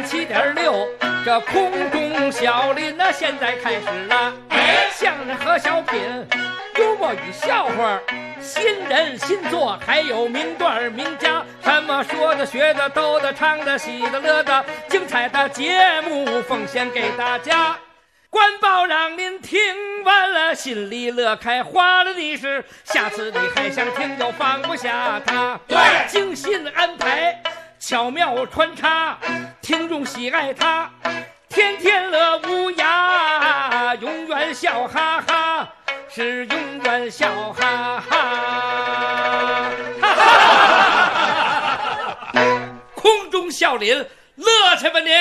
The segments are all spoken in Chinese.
107.6，这空中小林呢，现在开始了。相声和小品，幽默与笑话，新人新作，还有名段名家，什么说的、学的、逗的、唱的、喜的、乐的，精彩的节目奉献给大家。官报让您听完了，心里乐开花了的是，下次你还想听就放不下它。对，精心安排，巧妙穿插，听众喜爱它，天天乐无涯，永远笑哈哈，是永远笑哈哈。空中笑林，乐去吧您！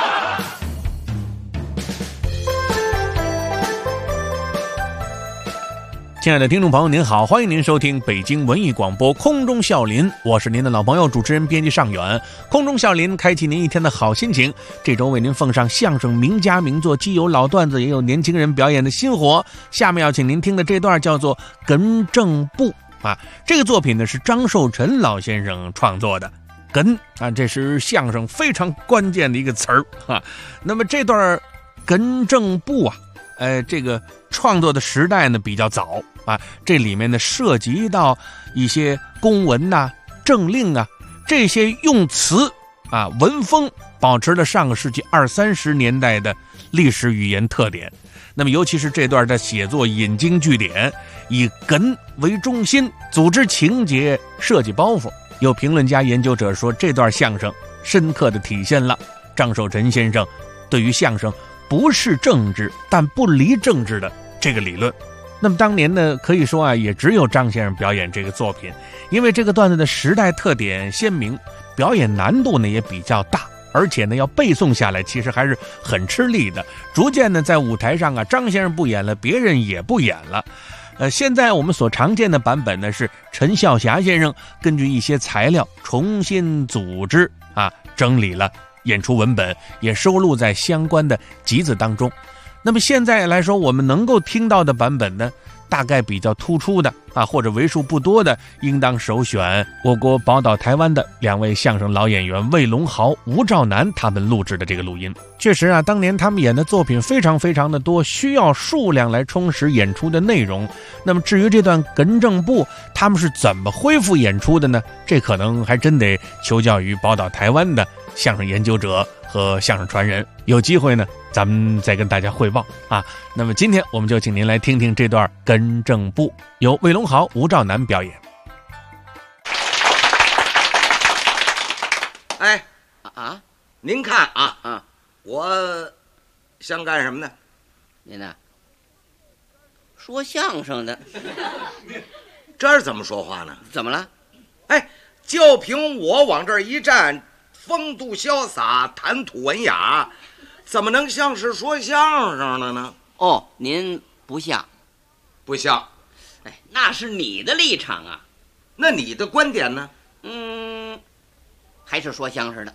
亲爱的听众朋友您好，欢迎您收听北京文艺广播空中笑林，我是您的老朋友主持人编辑尚远。空中笑林开启您一天的好心情，这周为您奉上相声名家名作，既有老段子也有年轻人表演的新活。下面要请您听的这段叫做哏正步啊，这个作品呢是张寿臣老先生创作的。哏啊，这是相声非常关键的一个词儿啊。那么这段哏正步啊，这个创作的时代呢比较早啊，这里面呢涉及到一些公文呐、政令啊这些用词啊文风，保持了上个世纪20-30年代的历史语言特点。那么尤其是这段的写作引经据典，以哏为中心，组织情节，设计包袱。有评论家研究者说，这段相声深刻地体现了张寿臣先生对于相声不是政治但不离政治的这个理论。那么当年呢，可以说啊，也只有张先生表演这个作品，因为这个段子的时代特点鲜明，表演难度呢也比较大，而且呢要背诵下来其实还是很吃力的。逐渐呢在舞台上啊，张先生不演了，别人也不演了。现在我们所常见的版本呢是陈孝霞先生根据一些材料重新组织啊，整理了演出文本，也收录在相关的集子当中。那么现在来说，我们能够听到的版本呢，大概比较突出的啊，或者为数不多的，应当首选我国宝岛台湾的2位相声老演员魏龙豪、吴兆南他们录制的这个录音。确实啊，当年他们演的作品非常非常的多，需要数量来充实演出的内容。那么至于这段哏正步他们是怎么恢复演出的呢？这可能还真得求教于宝岛台湾的相声研究者和相声传人，有机会呢咱们再跟大家汇报啊。那么今天我们就请您来听听这段哏正步，由魏龙豪、吴兆南表演。 哎啊，您看啊，我想干什么呢？ 您呢？说相声的。 这是怎么说话呢？ 怎么了？ 哎，就凭我往这儿一站，风度潇洒，谈吐文雅，怎么能像是说相声的呢？ 哦，您不像。 不像。 哎，那是你的立场啊。 那你的观点呢？ 还是说相声的。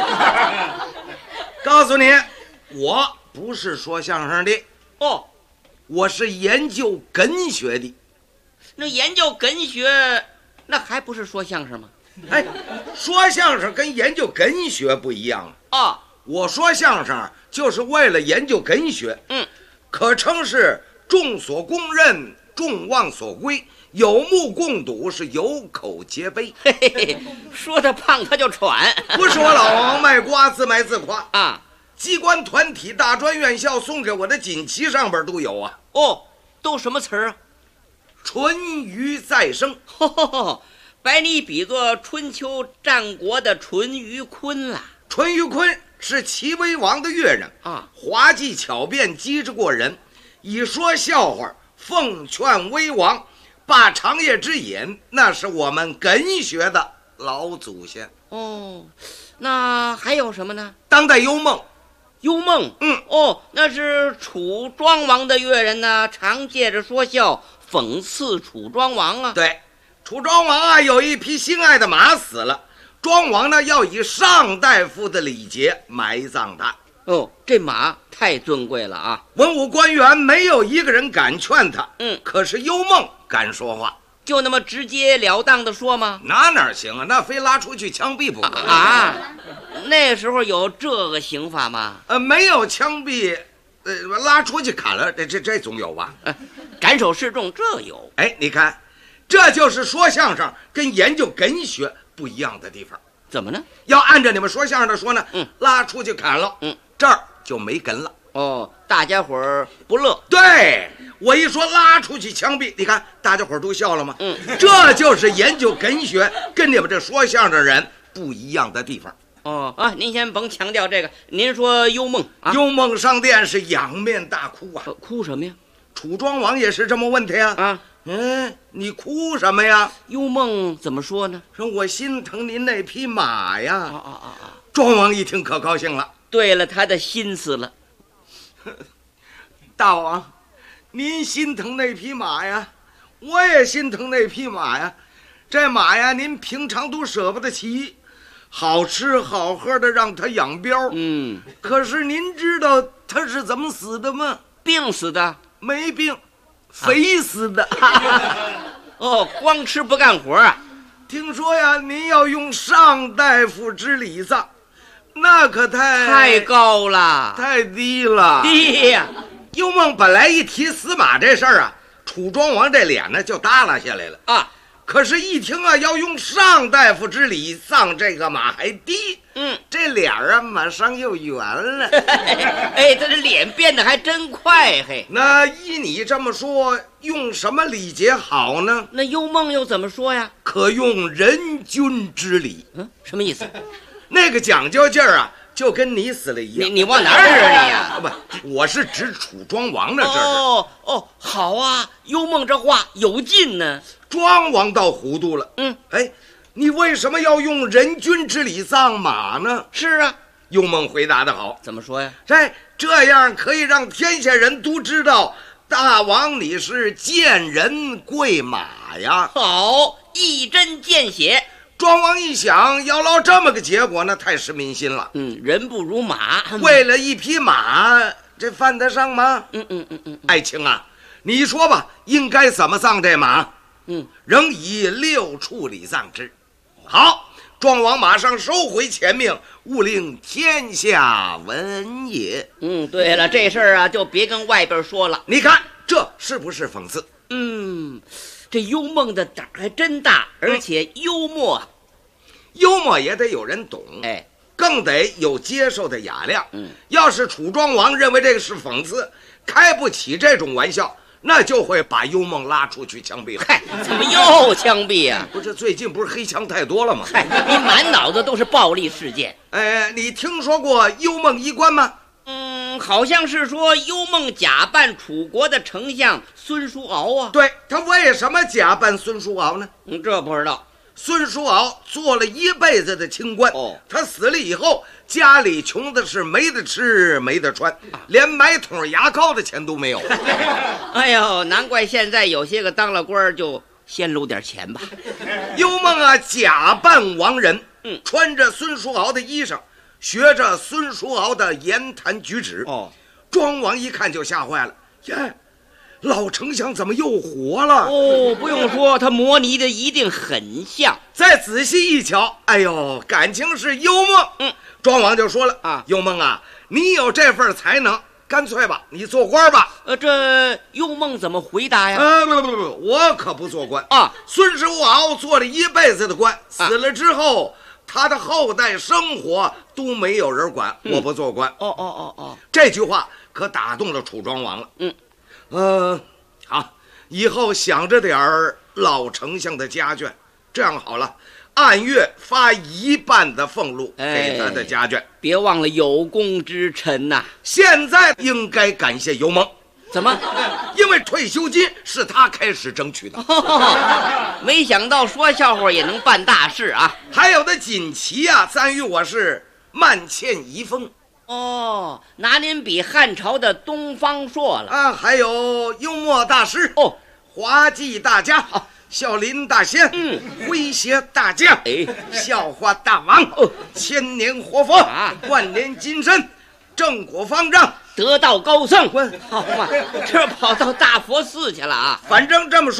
告诉你，我不是说相声的。 哦， 我是研究哏学的。 那研究哏学，那还不是说相声吗？ 哎，说相声跟研究哏学不一样啊。 我说相声就是为了研究哏学，可称是众所公认，众望所归，有目共睹，是有口皆碑。 嘿嘿嘿，说他胖他就喘。 不是我老王卖瓜，自卖自夸啊。 机关团体、大专院校送给我的锦旗上边都有啊。 哦，都什么词儿啊？ 淳于再生。 把你比作春秋战国的淳于髡了。 淳于髡是齐威王的岳人啊，滑稽巧辩，机智过人，以说笑话奉劝威王，罢长夜之饮，那是我们哏学的老祖先。 哦，那还有什么呢？ 当代幽梦。 幽梦，哦，那是楚庄王的岳人呢，常借着说笑讽刺楚庄王啊。 对，楚庄王啊有一匹心爱的马死了，庄王呢要以上大夫的礼节埋葬他。 哦，这马太尊贵了啊！ 文武官员没有一个人敢劝他，可是幽梦敢说话。 就那么直截了当的说吗？ 哪行啊？那非拉出去枪毙不可啊！那时候有这个刑法吗？ 没有枪毙，拉出去砍了，这总有吧？ 斩首示众这有。 哎，你看，这就是说相声跟研究哏学不一样的地方。 怎么呢？ 要按照你们说相声的说呢，拉出去砍了，这儿就没哏了。 哦，大家伙儿不乐。 对，我一说拉出去枪毙，你看大家伙儿都笑了吗？这就是研究哏学跟你们这说相声人不一样的地方。 哦啊，您先甭强调这个，您说幽梦啊， 幽梦上殿是仰面大哭啊， 哭什么呀？ 楚庄王也是这么问他呀。 啊， 你哭什么呀？ 幽梦怎么说呢？ 说我心疼您那匹马呀。庄王一听可高兴了， 对了他的心思了。 大王，您心疼那匹马呀，我也心疼那匹马呀。这马呀，您平常都舍不得骑，好吃好喝的让它养膘。可是您知道它是怎么死的吗？ 病死的？ 没病，肥死的。 哦，光吃不干活啊。 听说呀，您要用上大夫之礼葬，那可太高了， 太低了。 低呀！ 幽梦本来一提死马这事儿啊，楚庄王这脸呢就耷拉下来了啊。可是，一听啊要用上大夫之礼葬这个马还低，这脸啊马上又圆了。 哎，他这脸变得还真快嘿。 那依你这么说，用什么礼节好呢？ 那幽梦又怎么说呀？ 可用人君之礼。 什么意思？ 那个讲究劲儿啊，就跟你死了一样。 你往哪儿指你呀？ 不，我是指楚庄王呢。这是。 哦，好啊，幽梦这话有劲呢。 庄王倒糊涂了。你为什么要用人君之礼葬马呢？ 是啊， 幽梦回答得好。 怎么说呀？ 这样可以让天下人都知道，大王你是见人跪马呀。 好，一针见血。 庄王一想，要落这么个结果，那太失民心了。 人不如马， 为了一匹马，这犯得上吗？爱卿啊，你说吧，应该怎么葬这马？仍以6处礼葬之。好，庄王马上收回前命，勿令天下闻也。 对了，这事儿啊，就别跟外边说了。 你看这是不是讽刺？ 这幽梦的胆还真大，而且幽默。 幽默也得有人懂，更得有接受的雅量。要是楚庄王认为这个是讽刺，开不起这种玩笑，那就会把幽梦拉出去枪毙了。 怎么又枪毙呀？ 不是最近不是黑枪太多了吗？ 你满脑子都是暴力事件。 你听说过幽梦衣冠吗？ 好像是说幽梦假扮楚国的丞相孙叔敖啊。 对，他为什么假扮孙叔敖呢？ 这不知道。 孙叔敖做了一辈子的清官，他死了以后，家里穷的是没得吃没得穿，连买桶牙膏的钱都没有。 哎呦，难怪现在有些个当了官就先搂点钱吧。 幽梦啊，假扮亡人，穿着孙叔敖的衣裳，学着孙叔敖的言谈举止。庄王一看就吓坏了，老丞相怎么又活了？ 不用说，他模拟的一定很像。 再仔细一瞧，哎呦，感情是幽梦。庄王就说了幽梦啊，你有这份才能，干脆吧，你做官吧。 这幽梦怎么回答呀？ 不，我可不做官啊。孙叔敖做了一辈子的官，死了之后，他的后代生活都没有人管，我不做官。这句话可打动了楚庄王了。好，以后想着点儿老丞相的家眷，这样好了，按月发1半的俸禄给他的家眷。 别忘了有功之臣呐。 现在应该感谢幽梦。 怎么？ 因为退休金是他开始争取的。 没想到说笑话也能办大事啊！ 还有的锦旗啊，赞誉我是慢欠遗风。 拿您比汉朝的东方朔了啊！还有幽默大师滑稽大家，笑林大仙，诙谐大将，笑话大王，千年活佛，万年金身，正果方丈， 得道高僧。好嘛，这跑到大佛寺去了啊！ 反正这么说吧，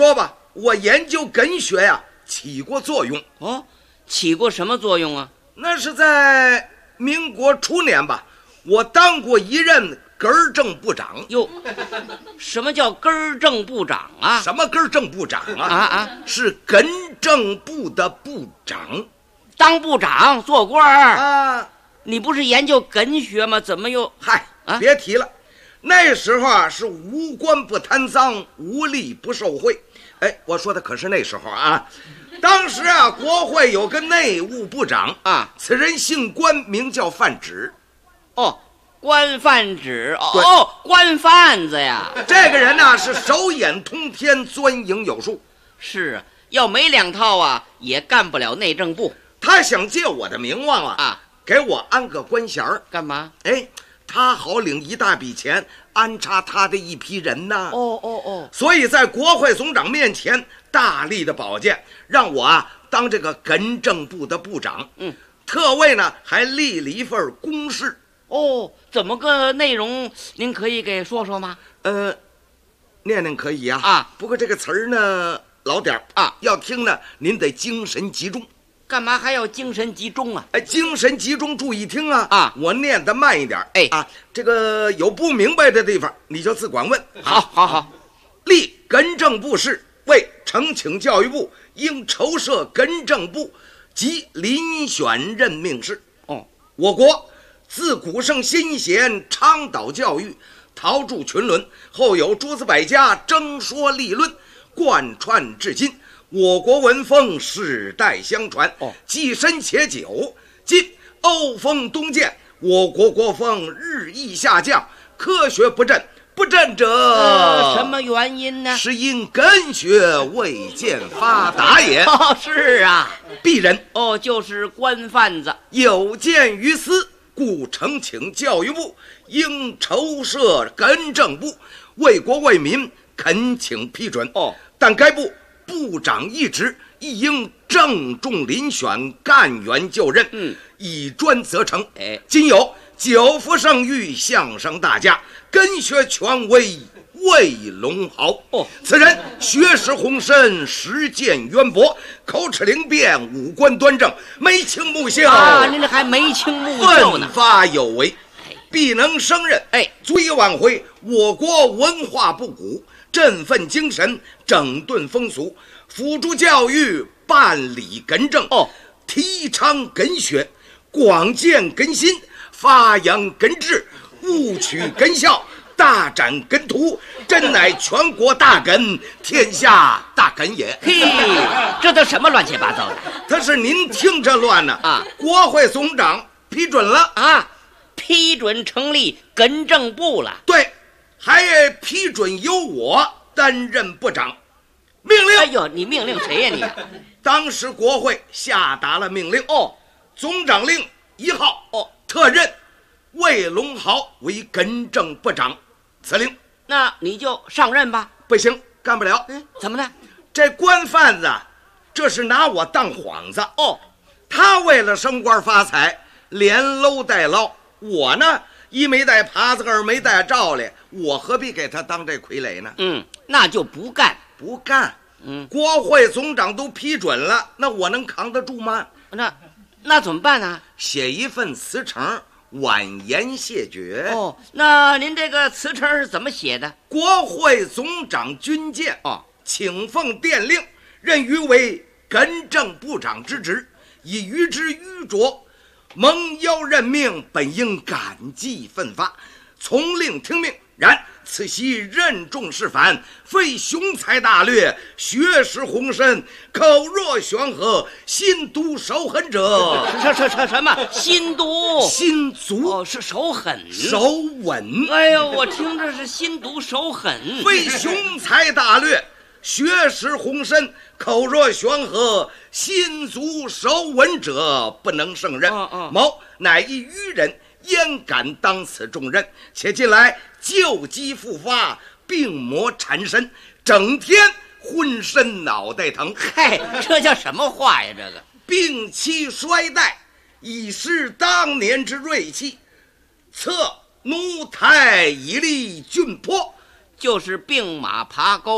我研究艮学呀，起过作用。 哦，起过什么作用啊？ 那是在民国初年吧，我当过一任根正部长。 哟，什么叫根正部长啊？ 什么根正部长啊？是艮正部的部长。 当部长做官儿啊？ 你不是研究艮学吗？怎么又…… 嗨，别提了，那时候啊是无官不贪赃，无利不受贿。哎，我说的可是那时候啊。当时啊，国会有个内务部长啊， 此人姓关，名叫范芷。 哦，关范芷。哦，关贩子呀。 这个人呢是手眼通天，钻营有术。 是啊，要没两套啊，也干不了内政部。 他想借我的名望啊，给我安个官衔儿。 干嘛？ 哎，他好领一大笔钱，安插他的一批人呐。所以在国会总长面前大力的保荐，让我啊当这个艮正部的部长。特为呢还立了一份公示。 哦，怎么个内容？您可以给说说吗？ 念念可以啊。不过这个词儿呢老点儿啊， 要听呢您得精神集中。 干嘛还要精神集中啊？ 精神集中，注意听啊！我念得慢一点。这个有不明白的地方，你就自管问。 好。 立艮正部事，为呈请教育部应筹设艮正部及遴选任命事。我国自古圣先贤倡导教育，陶铸群伦，后有诸子百家争说立论，贯穿至今。我国文风世代相传，既深且久。今欧风东渐，我国国风日益下降，科学不振，不振者什么原因呢？ 是因艮学未见发达也。 是啊， 鄙人就是官贩子， 有鉴于斯，故呈请教育部应筹设艮正部，为国为民恳请批准。但该部部长一职亦应郑重遴选，干员就任，以专责成。今有久服盛誉，相声大家，艮学权威，魏龙豪。此人学识宏深，实践渊博，口齿灵便，五官端正，眉清目秀啊！您这还眉清目秀呢， 奋发有为，必能胜任。足以挽回我国文化不古，振奋精神，整顿风俗，辅助教育，办理艮正。提倡艮学，广建艮心，发扬艮志，务取艮效，大展艮图，真乃全国大艮，天下大艮也。 这都什么乱七八糟的？ 他是您听着乱呢国会总长批准了批准成立艮正部了。 对，还批准由我担任部长。命令。 哎呦，你命令谁呀你？ 当时国会下达了命令。总长令1号。特任魏龙豪为艮正部长。此令。 那你就上任吧。 不行，干不了。 怎么呢？ 这官贩子这是拿我当幌子。他为了升官发财，连搂带捞。我呢，一没带耙子，二没带罩哩，我何必给他当这傀儡呢？ 那就不干。 不干。国会总长都批准了，那我能扛得住吗？ 那怎么办呢？ 写一份辞呈，婉言谢绝。 那您这个辞呈是怎么写的？ 国会总长军舰请奉电令，任于为艮正部长之职，以于之愚拙，蒙邀任命，本应感激奋发，从令听命。然此系任重事反，非雄才大略，学识宏深，口若悬河，心毒手狠者。 什么心毒？ 心足。 是手狠， 手稳。 哎呦，我听着是心毒手狠， 非雄才大略，学识宏深，口若悬河，心足手稳者，不能胜任。某乃一愚人，焉敢当此重任？且近来旧疾复发，病魔缠身，整天浑身脑袋疼。 这叫什么话呀？这个病期衰殆，已失当年之锐气，策奴台以立峻坡， 就是病马爬高坡。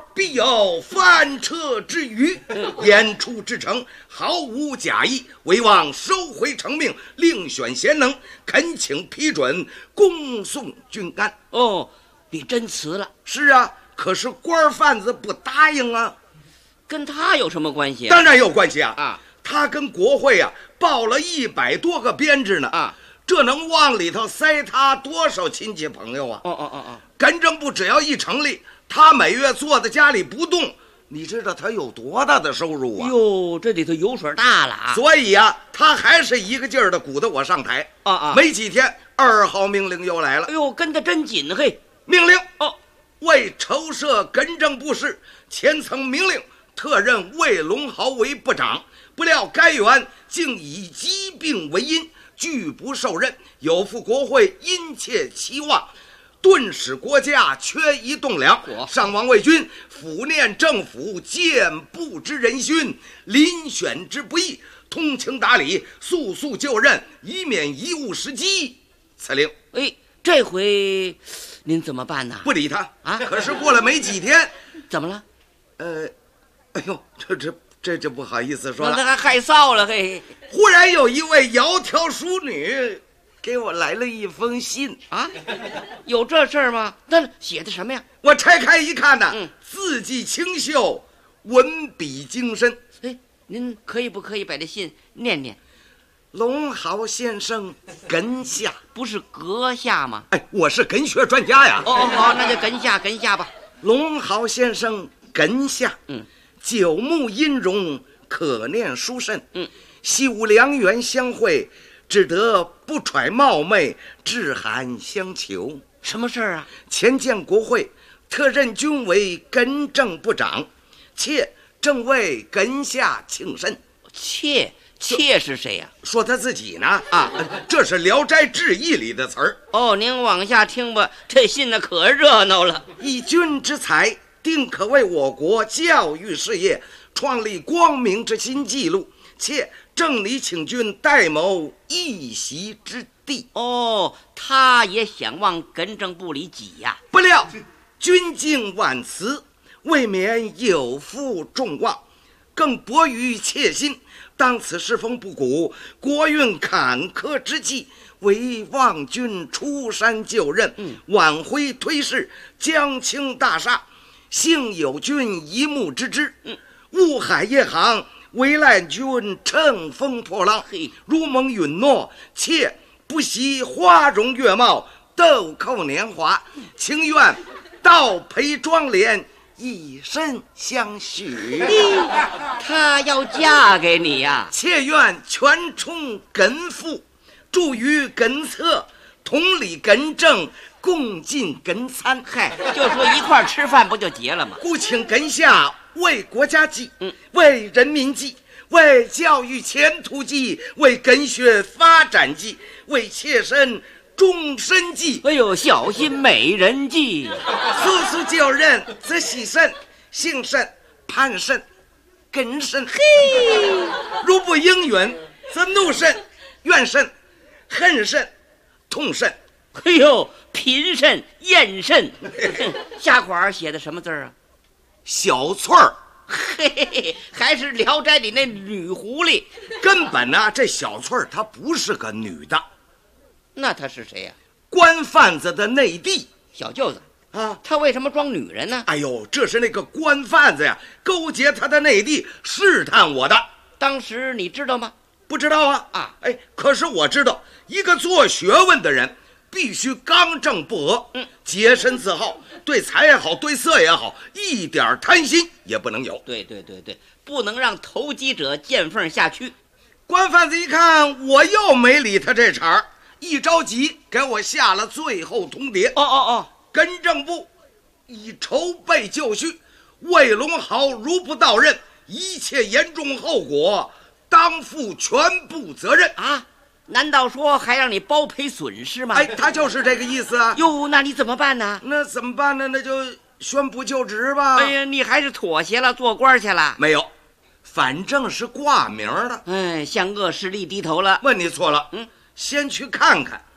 必有翻车之虞，演出之诚，毫无假意，唯望收回成命，另选贤能，恳请批准，恭送君干。 哦，你真辞了？ 是啊，可是官贩子不答应啊。 跟他有什么关系啊？ 当然有关系啊！ 啊， 他跟国会啊报了100多个编制呢啊， 这能往里头塞他多少亲戚朋友啊？艮正部只要一成立，他每月坐在家里不动，你知道他有多大的收入啊？ 哟，这里头油水大了啊！ 所以啊，他还是一个劲儿的鼓捣我上台没几天，2号命令又来了。 哎呦，跟得真紧嘿！ 命令为筹设艮正部事，前曾明令特任魏龙豪为部长，不料该员竟以疾病为因，拒不受任，有负国会殷切期望，顿使国家缺一栋梁。上王魏军抚念政府见不知人勋，遴选之不易，通情达理，速速就任，以免贻误时机。此令。 这回您怎么办呢？ 不理他啊！可是过了没几天， 怎么了？ 哎呦，这不好意思说了， 那还害臊了嘿！ 忽然有一位窈窕淑女给我来了一封信啊！有这事儿吗？那写的什么呀？ 我拆开一看呢，字迹清秀，文笔精深。 您可以不可以把这信念念？ 龙豪先生哏下， 不是阁下吗？ 我是哏学专家呀。 好，那就哏下吧。 龙豪先生哏下，九牧音容，可念殊甚。昔吾良缘相会，只得不揣冒昧，致函相求。 什么事儿啊？ 前见国会，特任君为艮正部长，妾正为哏下请身。 妾是谁呀？ 说他自己呢这是《聊斋志异》里的词儿。 您往下听吧，这信呢可热闹了。 以君之才，定可为我国教育事业创立光明之新纪录，且正拟请君代谋一席之地。 他也想往艮正部里挤呀。 不料君敬万辞，未免有负众望，更薄于妾心。当此世风不古，国运坎坷之际，唯望君出山就任，挽回颓势，将倾大厦。幸有君一目之之，雾海夜航，唯赖君乘风破浪。如蒙允诺，妾不惜花容月貌，豆蔻年华，情愿倒陪妆奁，以身相许。 她要嫁给你呀？ 妾愿全充艮父，助于艮侧，同理艮正，共进艮餐。 就说一块吃饭不就结了吗？ 故请艮下为国家计，为人民计，为教育前途计，为艮学发展计，为妾身终身计。 小心美人计。 速速就任，则喜甚，幸甚，盼甚，艮甚。如不应允，则怒甚，怨甚，恨甚，痛甚。 贫甚厌甚。下款写的什么字啊？ 小翠儿。 还是《聊斋》里那女狐狸。 根本呢，这小翠儿她不是个女的。 那她是谁呀？ 官贩子的内弟， 小舅子啊。他为什么装女人呢？ 这是那个官贩子呀，勾结他的内弟，试探我的。 当时你知道吗？ 不知道啊。可是我知道，一个做学问的人必须刚正不阿，洁身自好，对财也好，对色也好，一点贪心也不能有。 对，不能让投机者见缝下去。 官贩子一看我又没理他这茬儿，一着急给我下了最后通牒。艮正部已筹备就绪，魏龙豪如不到任，一切严重后果当负全部责任啊！难道说还让你包赔损失吗？ 他就是这个意思啊。 那你怎么办呢？ 那怎么办呢？那就宣布就职吧。 你还是妥协了，做官去了？ 没有，反正是挂名的。 向恶势力低头了。 问你错了。先去看看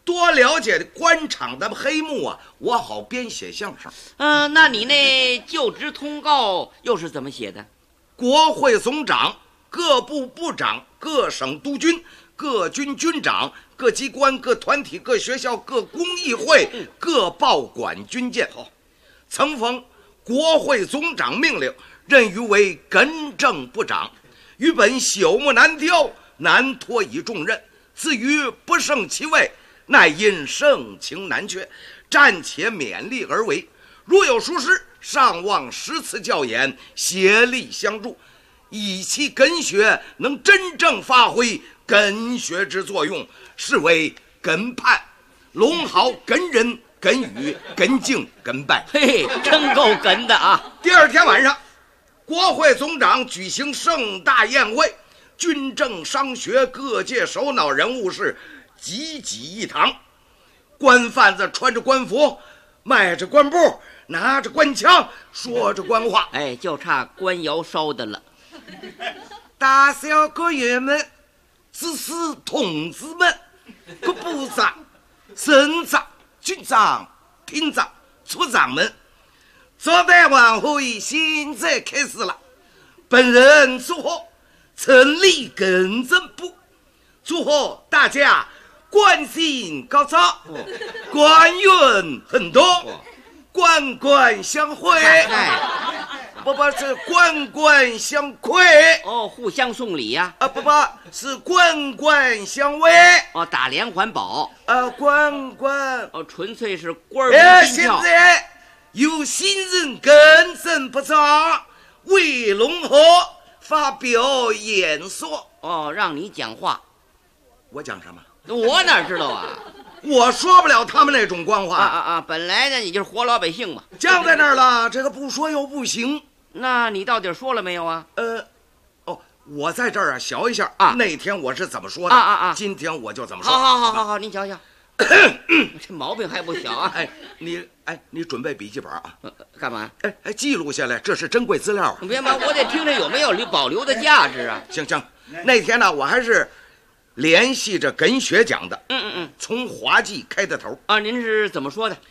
多了解官场的黑幕啊，我好编写相声。 那你那就职通告又是怎么写的？ 国会总长、各部部长、各省督军、各军军长、各机关、各团体、各学校、各公益会、各报馆军舰，曾逢国会总长命令，任于为艮正部长，于本朽木难雕，难托以重任。至于不胜其位，乃因盛情难却，暂且勉力而为。如有疏失，上望10次教演，协力相助，以其艮学能真正发挥艮学之作用，是为艮判、龙豪、艮人、艮语、艮敬、艮拜。 嘿，真够艮的啊！ 第二天晚上，国会总长举行盛大宴会，军政商学各界首脑人物是济济一堂，官贩子穿着官服，迈着官步，拿着官腔，说着官话。 就差官窑烧的了。 大小官员们，只是同志们，各部长、省长、军长、厅长、处长们，招待晚会现在开始了。本人祝贺成立艮正部，祝贺大家官星高照，官运很多，官官相会。不是官官相馈互相送礼呀。 不是官官相卫打连环保官官纯粹是官儿现在有新人艮正部长魏龙河发表演说让你讲话。 我讲什么？ 我哪知道啊？ 我说不了他们那种官话本来呢你就是活老百姓嘛， 僵在那儿了，这个不说又不行。 那你到底说了没有啊？ 我在这儿学一下那天我是怎么说的今天我就怎么说。 好，您瞧瞧。这毛病还不小啊！ 你准备笔记本干嘛？ 记录下来，这是珍贵资料。 别嘛，我得听听有没有保留的价值啊。 行，那天呢，我还是联系着艮学讲的。从滑稽开的头您是怎么说的？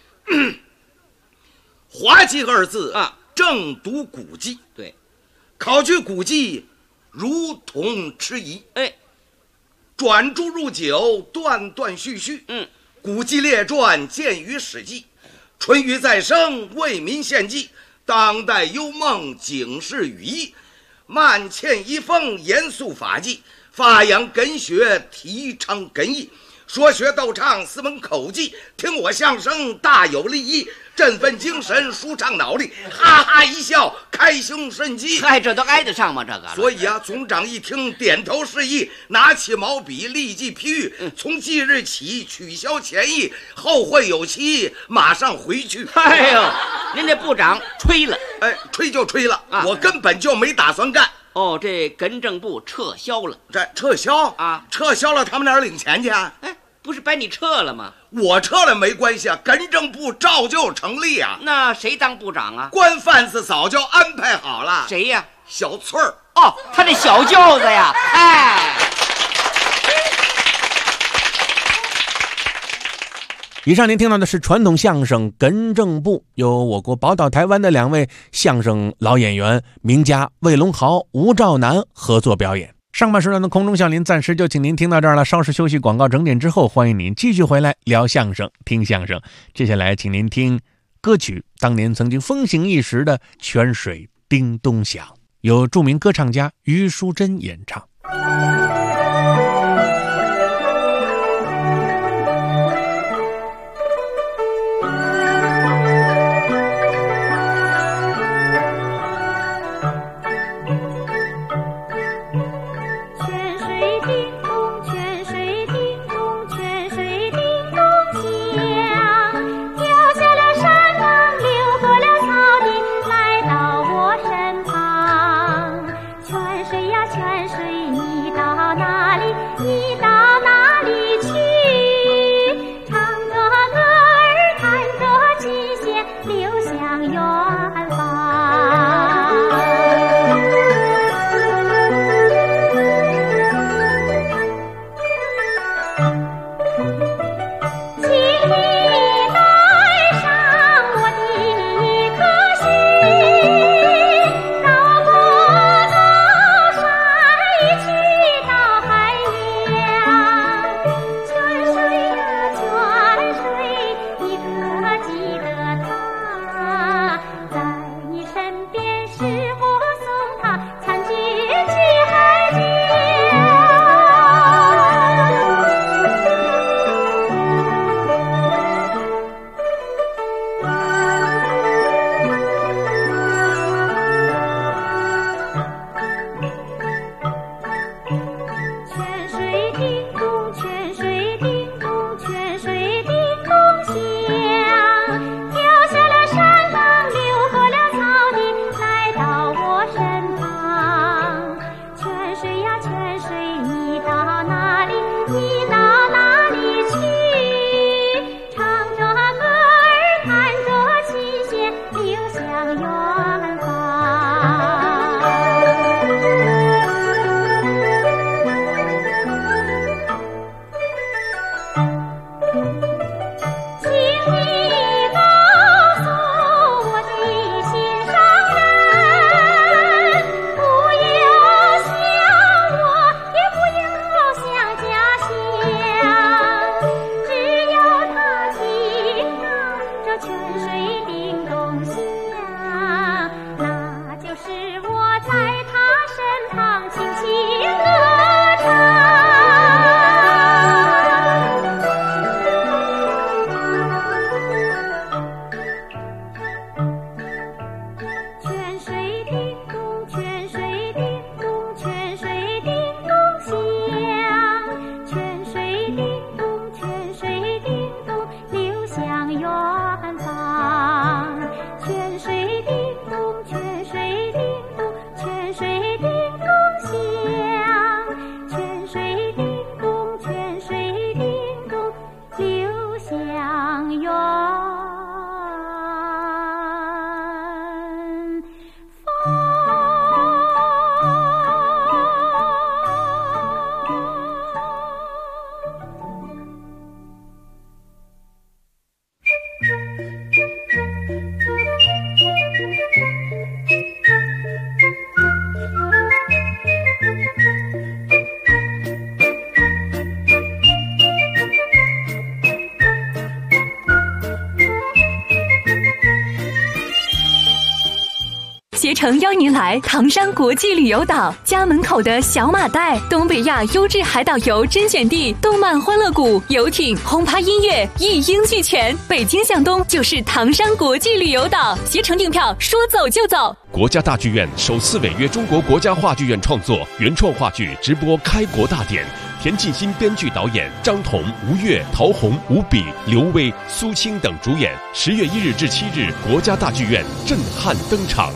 滑稽二字正读古籍， 对， 考据古籍如同吃夷，转注入酒，断断续续。古籍列传见于史记，淳于再生为民献计，当代幽梦警示语义，慢欠遗风严肃法纪，发扬艮学，提倡艮义，说学逗唱4门口技，听我相声大有利益，振奋精神，舒畅脑力，哈哈一笑，开胸顺气。 这都挨得上吗？这个。 所以总长一听，点头示意，拿起毛笔，立即批语：从即日起取消前议，后会有期，马上回去。 您这部长吹了。 吹就吹了我根本就没打算干。 这艮正部撤销了。 这撤销撤销了，他们哪儿领钱去不是把你撤了吗？ 我撤了没关系艮正部照旧成立那谁当部长啊？ 官贩子早就安排好了。 谁呀？ 小翠儿。 他这小舅子呀。 以上您听到的是传统相声艮正部，由我国宝岛台湾的2位相声老演员名家魏龙豪、吴兆南合作表演。上半时段的空中笑林暂时就请您听到这儿了，稍事休息广告整点之后，欢迎您继续回来聊相声听相声。接下来请您听歌曲当年曾经风行一时的《泉水叮咚响》，由著名歌唱家于淑珍演唱。 泉水呀泉水，你到携程邀您来唐山国际旅游岛，家门口的小马带，东北亚优质海岛游甄选地，动漫欢乐谷，游艇，轰趴音乐，一应俱全。北京向东就是唐山国际旅游岛，携程订票说走就走。 国家大剧院首次违约中国国家话剧院创作原创话剧直播开国大典，田沁鑫编剧导演，张彤、吴越、陶虹、吴比、刘威、苏青等主演。10月1日至7日，国家大剧院震撼登场。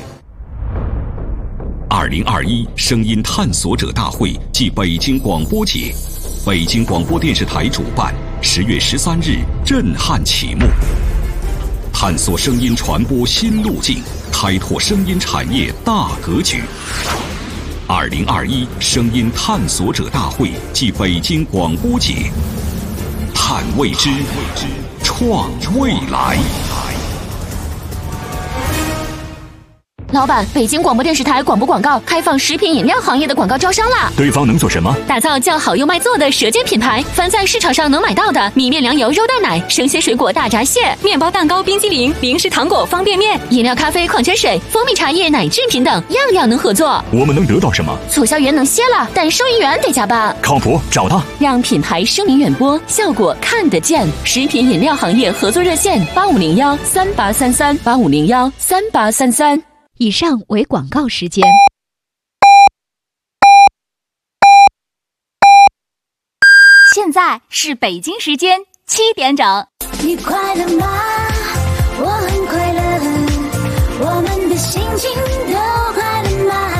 2021声音探索者大会暨北京广播节，北京广播电视台主办，10月13日震撼启幕。探索声音传播新路径，开拓声音产业大格局。2021声音探索者大会暨北京广播节，探未知，创未来。 老板，北京广播电视台广播广告开放食品饮料行业的广告招商啦！ 对方能做什么？ 打造叫好又卖座的舌尖品牌，凡在市场上能买到的米面粮油肉蛋奶、生鲜水果大闸蟹、面包蛋糕冰激凌、零食糖果方便面、饮料咖啡矿泉水、蜂蜜茶叶奶制品等，样样能合作。 我们能得到什么？ 促销员能歇了，但收银员得加班。 靠谱，找他， 让品牌声名远播，效果看得见。食品饮料行业合作热线8501383385013833。以上为广告时间。现在是北京时间7点整。 你快乐吗？我很快乐，我们的心情都快乐吗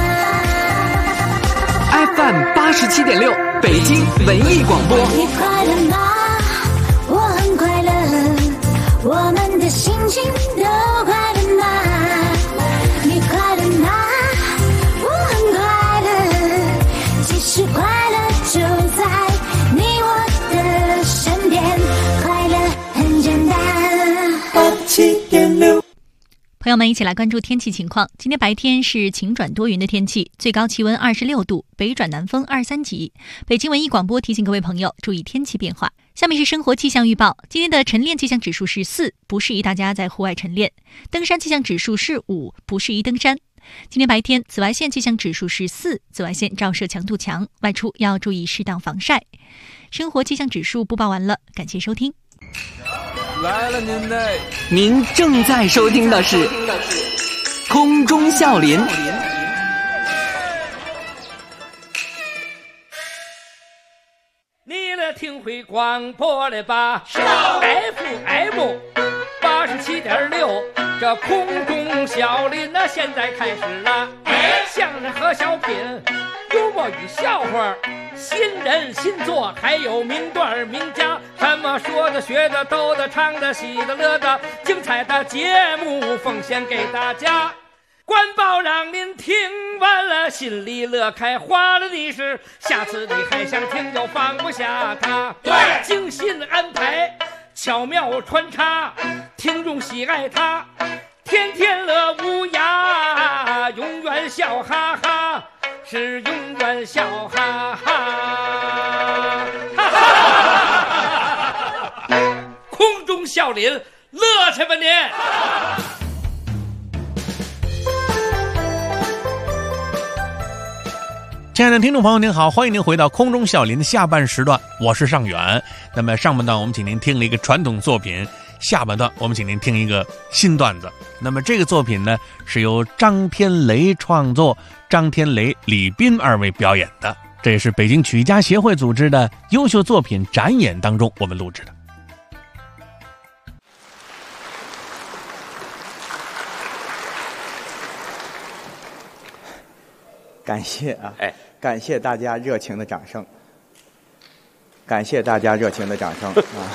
？FM 87.6，北京文艺广播。 你快乐吗？我很快乐，我们的心情都快乐吗？你快乐吗？我很快乐，其实快乐就在你我的身边，快乐很简单。87.6， 朋友们一起来关注天气情况。今天白天是晴转多云的天气，最高气温26度，北转南风2、3级。北京文艺广播提醒各位朋友注意天气变化。下面是生活气象预报。今天的晨练气象指数是4，不适宜大家在户外晨练。登山气象指数是5，不适宜登山。今天白天紫外线气象指数是4，紫外线照射强度强，外出要注意适当防晒。生活气象指数播报完了，感谢收听。 来了您正在收听的是空中笑林。 你来听会广播了吧？FM 87.6，这空中笑林那现在开始了。相声和小品，幽默与笑话，新人新作，还有名段名家，什么说的、学的、逗的、唱的、喜的、乐的，精彩的节目奉献给大家。官报让您听完了心里乐开花了，你是下次你还想听就放不下它。对，精心安排，巧妙穿插，听众喜爱它，天天乐无涯，永远笑哈哈，是永远笑哈哈。空中笑林，乐去吧您！ 亲爱的听众朋友您好，欢迎您回到空中笑林的下半时段，我是尚远。那么上半段我们请您听了一个传统作品，下半段我们请您听一个新段子。那么这个作品呢是由张天雷创作，张天雷、李斌2位表演的，这也是北京曲艺家协会组织的优秀作品展演当中我们录制的。 感谢啊，感谢大家热情的掌声，感谢大家热情的掌声啊！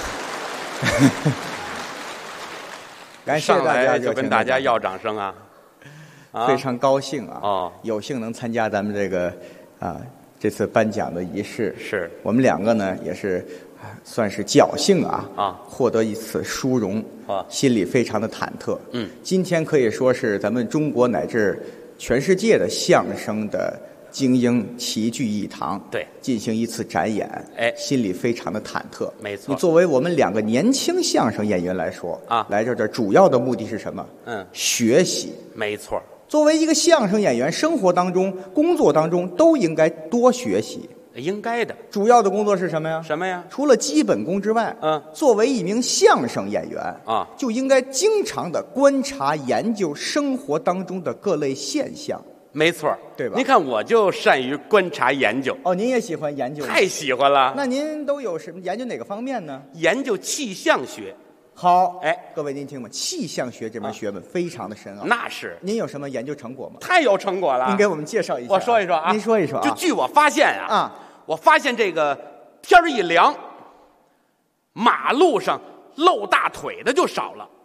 感谢大家就跟大家要掌声啊！ 非常高兴啊！有幸能参加咱们这个这次颁奖的仪式， 是我们2个呢也是算是侥幸获得一次殊荣心里非常的忐忑。今天可以说是咱们中国乃至全世界的相声的精英齐聚一堂， 对， 进行一次展演，心里非常的忐忑。 没错， 你作为我们2个年轻相声演员来说来这主要的目的是什么？学习。 没错， 作为一个相声演员，生活当中、工作当中都应该多学习。 应该的。 主要的工作是什么呀？ 什么呀？ 除了基本功之外，作为一名相声演员啊， 就应该经常的观察研究生活当中的各类现象。 没错， 对吧？ 您看，我就善于观察研究。 哦，您也喜欢研究？ 太喜欢了。 那您都有什么研究哪个方面呢？ 研究气象学。 好， 哎， 各位您听吧，气象学这门学问非常的深奥。 那是。 您有什么研究成果吗？ 太有成果了。 您给我们介绍一下。 我说一说啊。 您说一说啊。 就据我发现啊，我发现这个天儿一凉，马路上露大腿的就少了。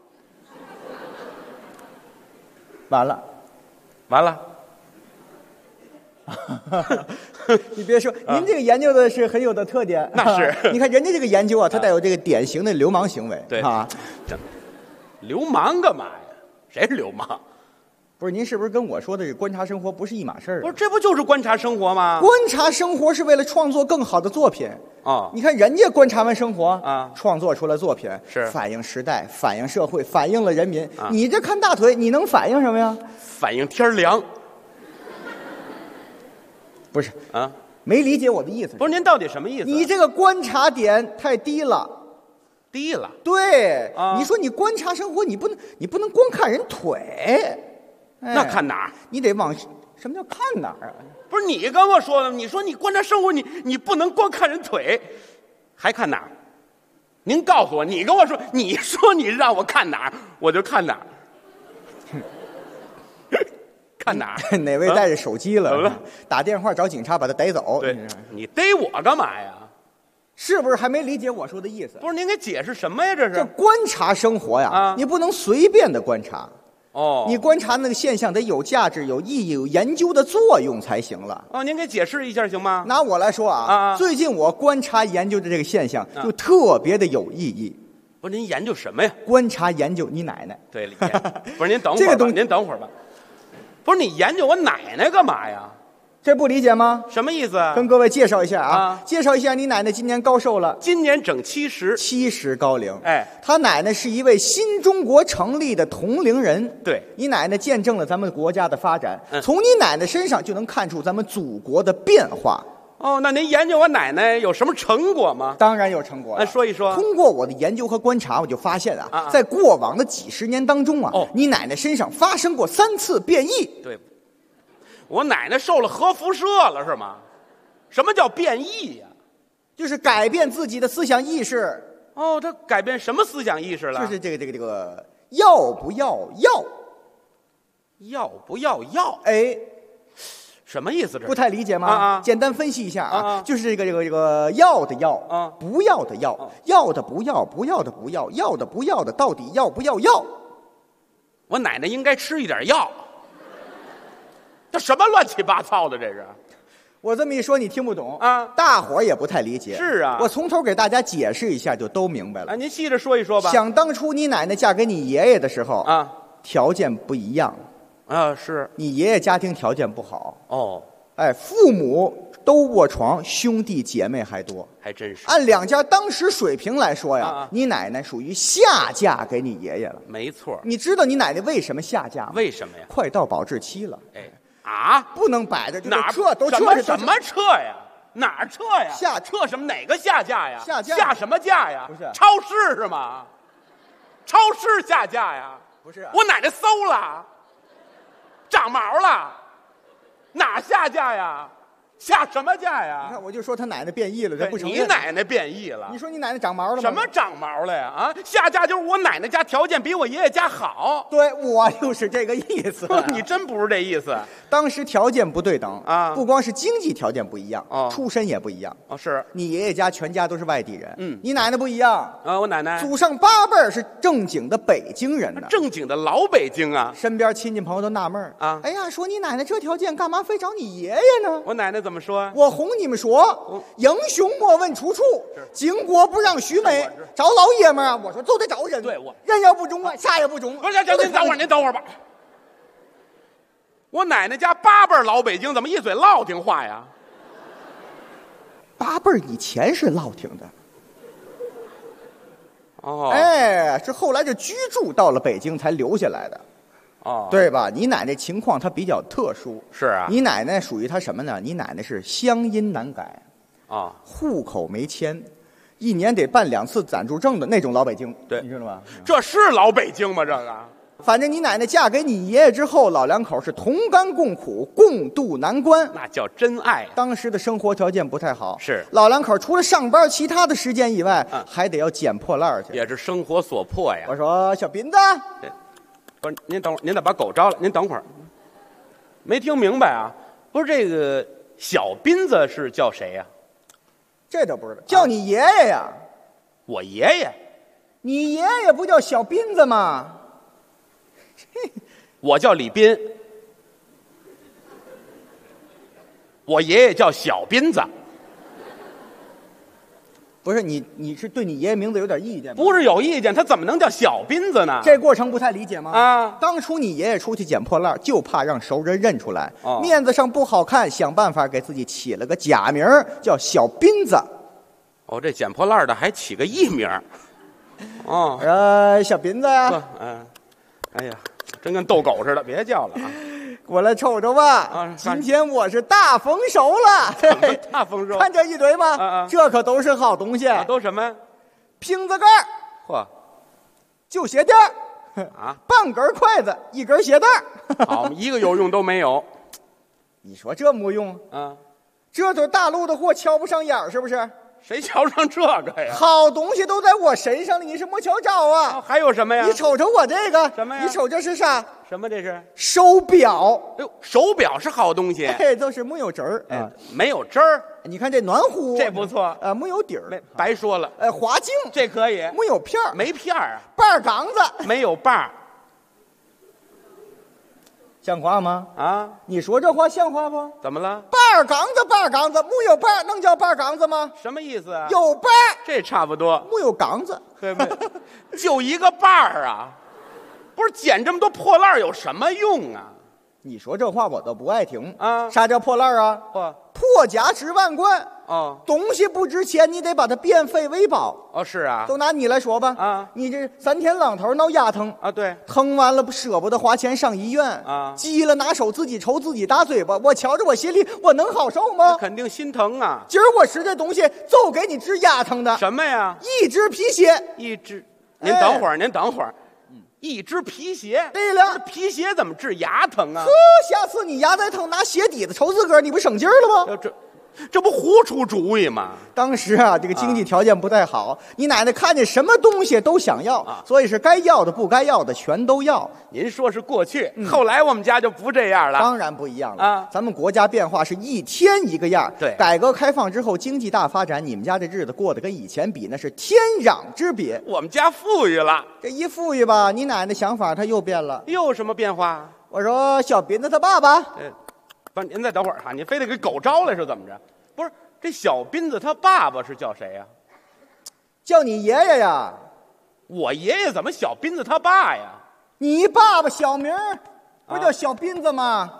完了。你别说，您这个研究的是很有的特点。 那是。 你看人家这个研究啊，它带有这个典型的流氓行为。 对啊， 流氓干嘛呀？谁是流氓？ 不是，您是不是跟我说的这观察生活不是一码事儿？ 不是，这不就是观察生活吗？ 观察生活是为了创作更好的作品。你看人家观察完生活创作出来作品是反映时代、反映社会、反映了人民。你这看大腿，你能反映什么呀？ 反映天凉。 不是没理解我的意思。 不是，您到底什么意思？ 你这个观察点太低了。 低了。 对，你说你观察生活，你不能光看人腿。 那看哪儿？ 你得往什么叫看哪儿啊？ 不是你跟我说的，你说你观察生活，你不能光看人腿，还看哪儿？您告诉我，你跟我说，你说你让我看哪儿，我就看哪儿。看哪儿？ 哪位带着手机了？打电话找警察把他逮走。 对，你逮我干嘛呀？ 是不是还没理解我说的意思？ 不是，您给解释什么呀？这是这观察生活呀，你不能随便的观察。你观察那个现象得有价值、有意义、有研究的作用才行了。 您给解释一下行吗？ 拿我来说最近我观察研究的这个现象就特别的有意义。 不是，您研究什么呀？ 观察研究你奶奶。 对，不是，您等会儿吧，这个东西您等会儿吧。不是，你研究我奶奶干嘛呀？ 这不理解吗？ 什么意思？ 跟各位介绍一下介绍一下你奶奶今年高寿了？ 今年整70 高龄。 哎， 她奶奶是一位新中国成立的同龄人。 对， 你奶奶见证了咱们国家的发展，从你奶奶身上就能看出咱们祖国的变化。 那您研究我奶奶有什么成果吗？ 当然有成果了。 说一说。 通过我的研究和观察，我就发现在过往的几十年当中你奶奶身上发生过3次变异。 对，我奶奶受了核辐射了是吗？什么叫变异呀？ 就是改变自己的思想意识。 她改变什么思想意识了？ 就是这个要不要药？ 要不要药？ 哎。 什么意思？这不太理解吗？简单分析一下就是这个要的要不要的要，要的不要，不要的不要，要的不要的到底要不要药？ 我奶奶应该吃一点药。这什么乱七八糟的？这是。 我这么一说你听不懂大伙儿也不太理解。 是啊， 我从头给大家解释一下就都明白了。 您细着说一说吧。 想当初你奶奶嫁给你爷爷的时候条件不一样。 是你爷爷家庭条件不好父母都卧床，兄弟姐妹还多， 还真是。 按两家当时水平来说呀，你奶奶属于下嫁给你爷爷了。 没错。 你知道你奶奶为什么下嫁吗？ 为什么呀？ 快到保质期了。不能摆着， 哪撤都撤什么撤呀？哪儿撤呀？撤什么？哪个下架呀？下什么架呀？ 不是超市是吗？超市下架呀？ 不是， 我奶奶馊了。长毛了，哪下架呀？下什么架呀？ 你看，我就说他奶奶变异了，他不承认。 你奶奶变异了？ 你说你奶奶长毛了吗？ 什么长毛了呀？下架就是我奶奶家条件比我爷爷家好。 对，我就是这个意思。 你真不是这意思。 当时条件不对等不光是经济条件不一样出身也不一样是你爷爷家全家都是外地人你奶奶不一样我奶奶祖上8辈是正经的北京人呢， 正经的老北京啊。 身边亲戚朋友都纳闷哎呀，说你奶奶这条件干嘛非找你爷爷呢？ 我奶奶怎么说？ 我哄你们说英雄莫问出处，经国不让须眉，找老爷们我说都得找人。 对，我人要不中啥也不中。 不是，您等会儿吧。我奶奶家8辈老北京，怎么一嘴烙挺话呀 ？8辈以前是烙挺的。是后来就居住到了北京才留下来的。 哦， 对吧？你奶奶情况她比较特殊， 是啊。 你奶奶属于她什么呢？你奶奶是乡音难改， 啊， 户口没迁，1年得办2次暂住证的那种老北京， 对， 你知道吗？ 这是老北京吗？这个， 反正你奶奶嫁给你爷爷之后，老两口是同甘共苦，共度难关， 那叫真爱。 当时的生活条件不太好， 是老两口除了上班，其他的时间以外，还得要捡破烂去， 也是生活所迫呀。 我说小斌子， 不是您等会儿，您得把狗招来，您等会儿，没听明白啊？不是这个小斌子是叫谁呀？ 这都不知道，叫你爷爷呀。 我爷爷， 你爷爷不叫小斌子吗？ 我叫李斌，我爷爷叫小斌子。 不是你是对你爷爷名字有点意见吗？ 不是有意见，他怎么能叫小斌子呢？ 这过程不太理解吗？ 啊， 当初你爷爷出去捡破烂，就怕让熟人认出来， 哦， 面子上不好看，想办法给自己起了个假名，叫小斌子。 哦，这捡破烂的还起个艺名。哦， 小斌子呀， 哎呀，真跟逗狗似的，别叫了啊！ 过来瞅瞅吧，今天我是大丰收了。 大丰收， 看这一堆吗？这可都是好东西。 都什么？ 瓶子盖， 嚯， 旧鞋垫啊， 半根筷子，1根鞋带。 好，一个有用都没有。 你说这没用啊？ 这都大陆的货，瞧不上眼儿是不是？ 谁瞧上这个呀？ 好东西都在我身上了，你是没瞧着啊？ 还有什么呀？ 你瞅瞅我这个什么呀？ 你瞅这是啥？ 什么这是？ 手表。 哎呦，手表是好东西， 这都是没有针儿啊， 没有针儿。 你看这暖壶， 这不错啊，没有底儿， 白说了。 滑镜， 这可以， 没有片儿， 没片儿啊。 把杠子， 没有把儿。 像话吗？ 啊， 你说这话像话不？ 怎么了？ 把杠子，没有把能叫把杠子吗？ 什么意思啊？ 有把， 这差不多。 没有杠子， 对不对？就一个把儿啊，不是捡这么多破烂有什么用啊？ 你说这话我都不爱听啊！ 啥叫破烂啊？破家值万贯。 哦， 东西不值钱，你得把它变废为宝。 哦，是啊， 都拿你来说吧。 啊， 你这3天2头闹牙疼啊，对， 疼完了不舍不得花钱上医院啊， 急了拿手自己抽自己大嘴巴，我瞧着我心里我能好受吗？ 肯定心疼啊。 今儿我使这东西就给你治牙疼的。 什么呀？ 一只皮鞋。 一只，您等会儿，您等会儿。一只皮鞋。 对了， 皮鞋怎么治牙疼啊？ 下次你牙再疼，拿鞋底子抽自个儿，你不省劲儿了吗？ 这不胡出主意吗？ 当时啊，这个经济条件不太好，你奶奶看见什么东西都想要，所以是该要的不该要的全都要。 您说是过去，后来我们家就不这样了。 当然不一样了啊！咱们国家变化是一天一个样。 对， 改革开放之后经济大发展，你们家这日子过得跟以前比那是天壤之别。 我们家富裕了， 这一富裕吧，你奶奶想法她又变了。 又什么变化？ 我说小斌子他爸爸。 不是，您再等会儿哈，您非得给狗招来是怎么着？不是，这小斌子他爸爸是叫谁呀？ 叫你爷爷呀。 我爷爷怎么小斌子他爸呀？ 你爸爸小名不叫小斌子吗？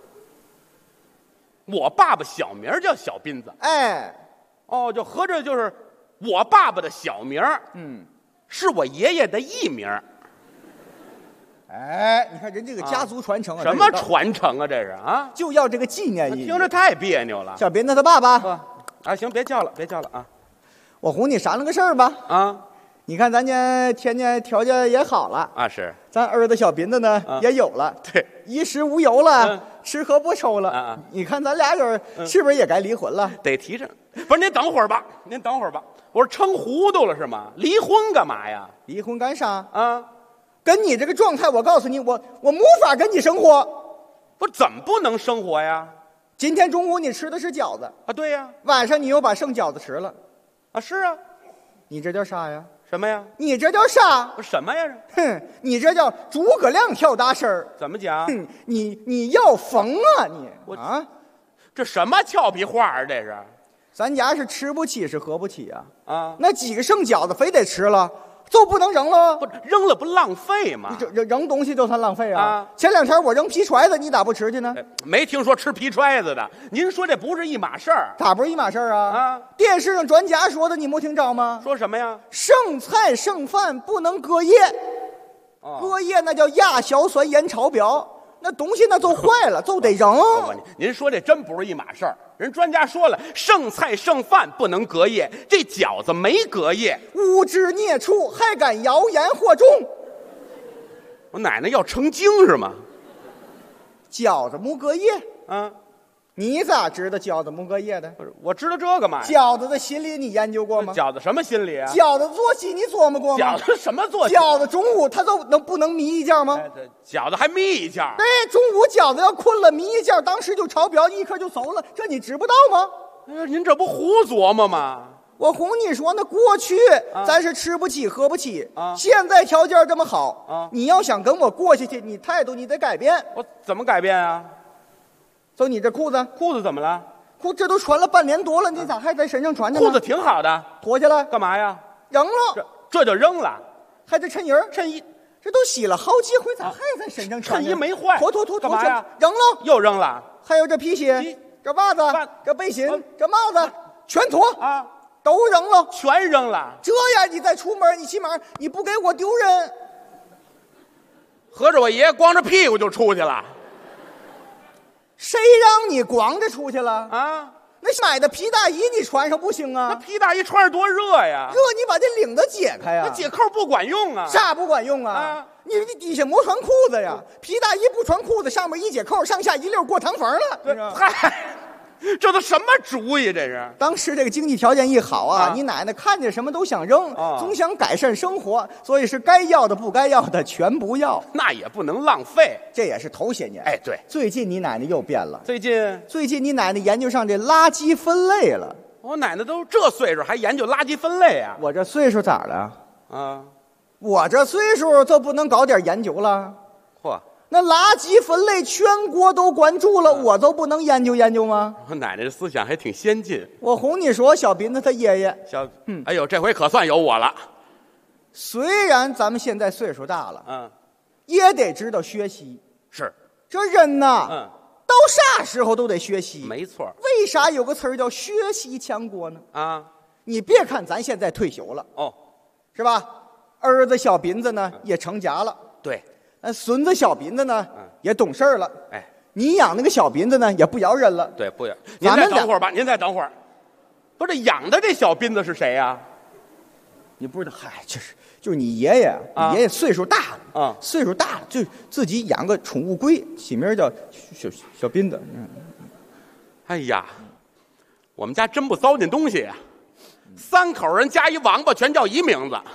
我爸爸小名叫小斌子。 哎， 哦，就合着就是我爸爸的小名，是我爷爷的艺名。 哎，你看人这个家族传承啊， 什么传承啊？这是啊， 就要这个纪念意义。 听着太别扭了。 小斌子他爸爸啊，行，别叫了，别叫了啊！ 我哄你商量个事儿吧。 啊， 你看咱家天天条件也好了啊，是咱儿子小斌子呢也有了， 对， 衣食无忧了，吃喝不愁了。你看咱俩人是不是也该离婚了？ 得提上。不是，您等会儿吧，您等会儿吧。我说撑糊涂了是吗？离婚干嘛呀？ 离婚干啥啊？ 跟你这个状态，我告诉你，我无法跟你生活。 不，怎么不能生活呀？ 今天中午你吃的是饺子啊，对呀。 晚上你又把剩饺子吃了， 啊，是啊。 你这叫啥呀？ 什么呀？ 你这叫啥？ 什么呀？ 哼，你这叫诸葛亮跳大神儿。 怎么讲？ 哼，你要疯啊你！啊， 这什么俏皮话啊？这是， 咱家是吃不起是喝不起啊！ 啊， 那几个剩饺子非得吃了。就不能扔了？ 不扔了不浪费吗？ 你扔东西就算浪费啊！前2天我扔皮揣子，你咋不吃去呢？ 没听说吃皮揣子的。您说这不是一码事儿？ 咋不是一码事儿啊？啊！电视上专家说的，你没听着吗？ 说什么呀？ 剩菜剩饭不能隔夜。 隔夜那叫亚硝酸盐超标，那东西那都坏了，就得扔。 您说这真不是一码事儿。人专家说了，剩菜剩饭不能隔夜，这饺子没隔夜， 污汁孽畜，还敢谣言惑众。 我奶奶要成精是吗？ 饺子没隔夜啊？ 你咋知道饺子没隔夜的？ 我知道这个嘛。 饺子的心理你研究过吗？ 饺子什么心理啊？ 饺子作息你琢磨过吗？ 饺子什么作息？ 饺子中午他就不能眯一觉吗？ 饺子还眯一觉？ 对，中午饺子要困了眯一觉，当时就超标，一颗就馊了，这你知不道吗？ 您这不胡琢磨吗？ 我哄你说，那过去咱是吃不起喝不起，现在条件这么好，你要想跟我过下去，你态度你得改变。 我怎么改变啊？ 就你这裤子怎么了？ 这都穿了半年多了，你咋还在身上穿着呢？ 裤子挺好的， 脱下来干嘛呀？ 扔了， 这就扔了。 还这衬衣，这都洗了好几回，咋还在身上穿？ 衬衣没坏， 脱干嘛呀？ 扔了， 又扔了。 还有这皮鞋、这袜子、这背心、这帽子，全脱啊， 都扔了， 全扔了。 这样你再出门，你起码你不给我丢人。 合着我爷爷光着屁股就出去了。 谁让你光着出去了啊？ 那买的皮大衣你穿上不行啊？ 那皮大衣穿着多热呀！ 热，你把这领子解开呀！ 那解扣不管用啊！ 啥不管用啊？你底下没穿裤子呀？皮大衣不穿裤子，上面一解扣，上下一溜过堂缝了。 嗨，这都什么主意？这是当时这个经济条件一好啊，你奶奶看见什么都想扔，总想改善生活，所以是该要的不该要的全不要。 那也不能浪费， 这也是头些年。 哎，对， 最近你奶奶又变了。 最近你奶奶研究上这垃圾分类了。 我奶奶都这岁数还研究垃圾分类啊？ 我这岁数咋了？ 啊， 我这岁数就不能搞点研究了？ 嚯！ 那垃圾分类全国都关注了，我都不能研究研究吗？ 我奶奶的思想还挺先进。 我哄你说，小斌子他爷爷， 哎呦，这回可算有我了。 虽然咱们现在岁数大了，也得知道学习。 是， 这人呐，到啥时候都得学习。 没错。 为啥有个词儿叫学习强国呢？ 啊， 你别看咱现在退休了，是吧？儿子小斌子呢也成家了， 对。 孙子小斌子呢，也懂事了。 哎， 你养那个小斌子呢，也不摇人了。 对，不摇。您再等会儿吧，您再等会儿。不是养的这小斌子是谁呀？ 你不知道？嗨，就是你爷爷，你爷爷岁数大了岁数大了，就自己养个宠物龟，起名叫小斌子。 哎呀，我们家真不糟践东西呀，3口人加一王八，全叫一名字。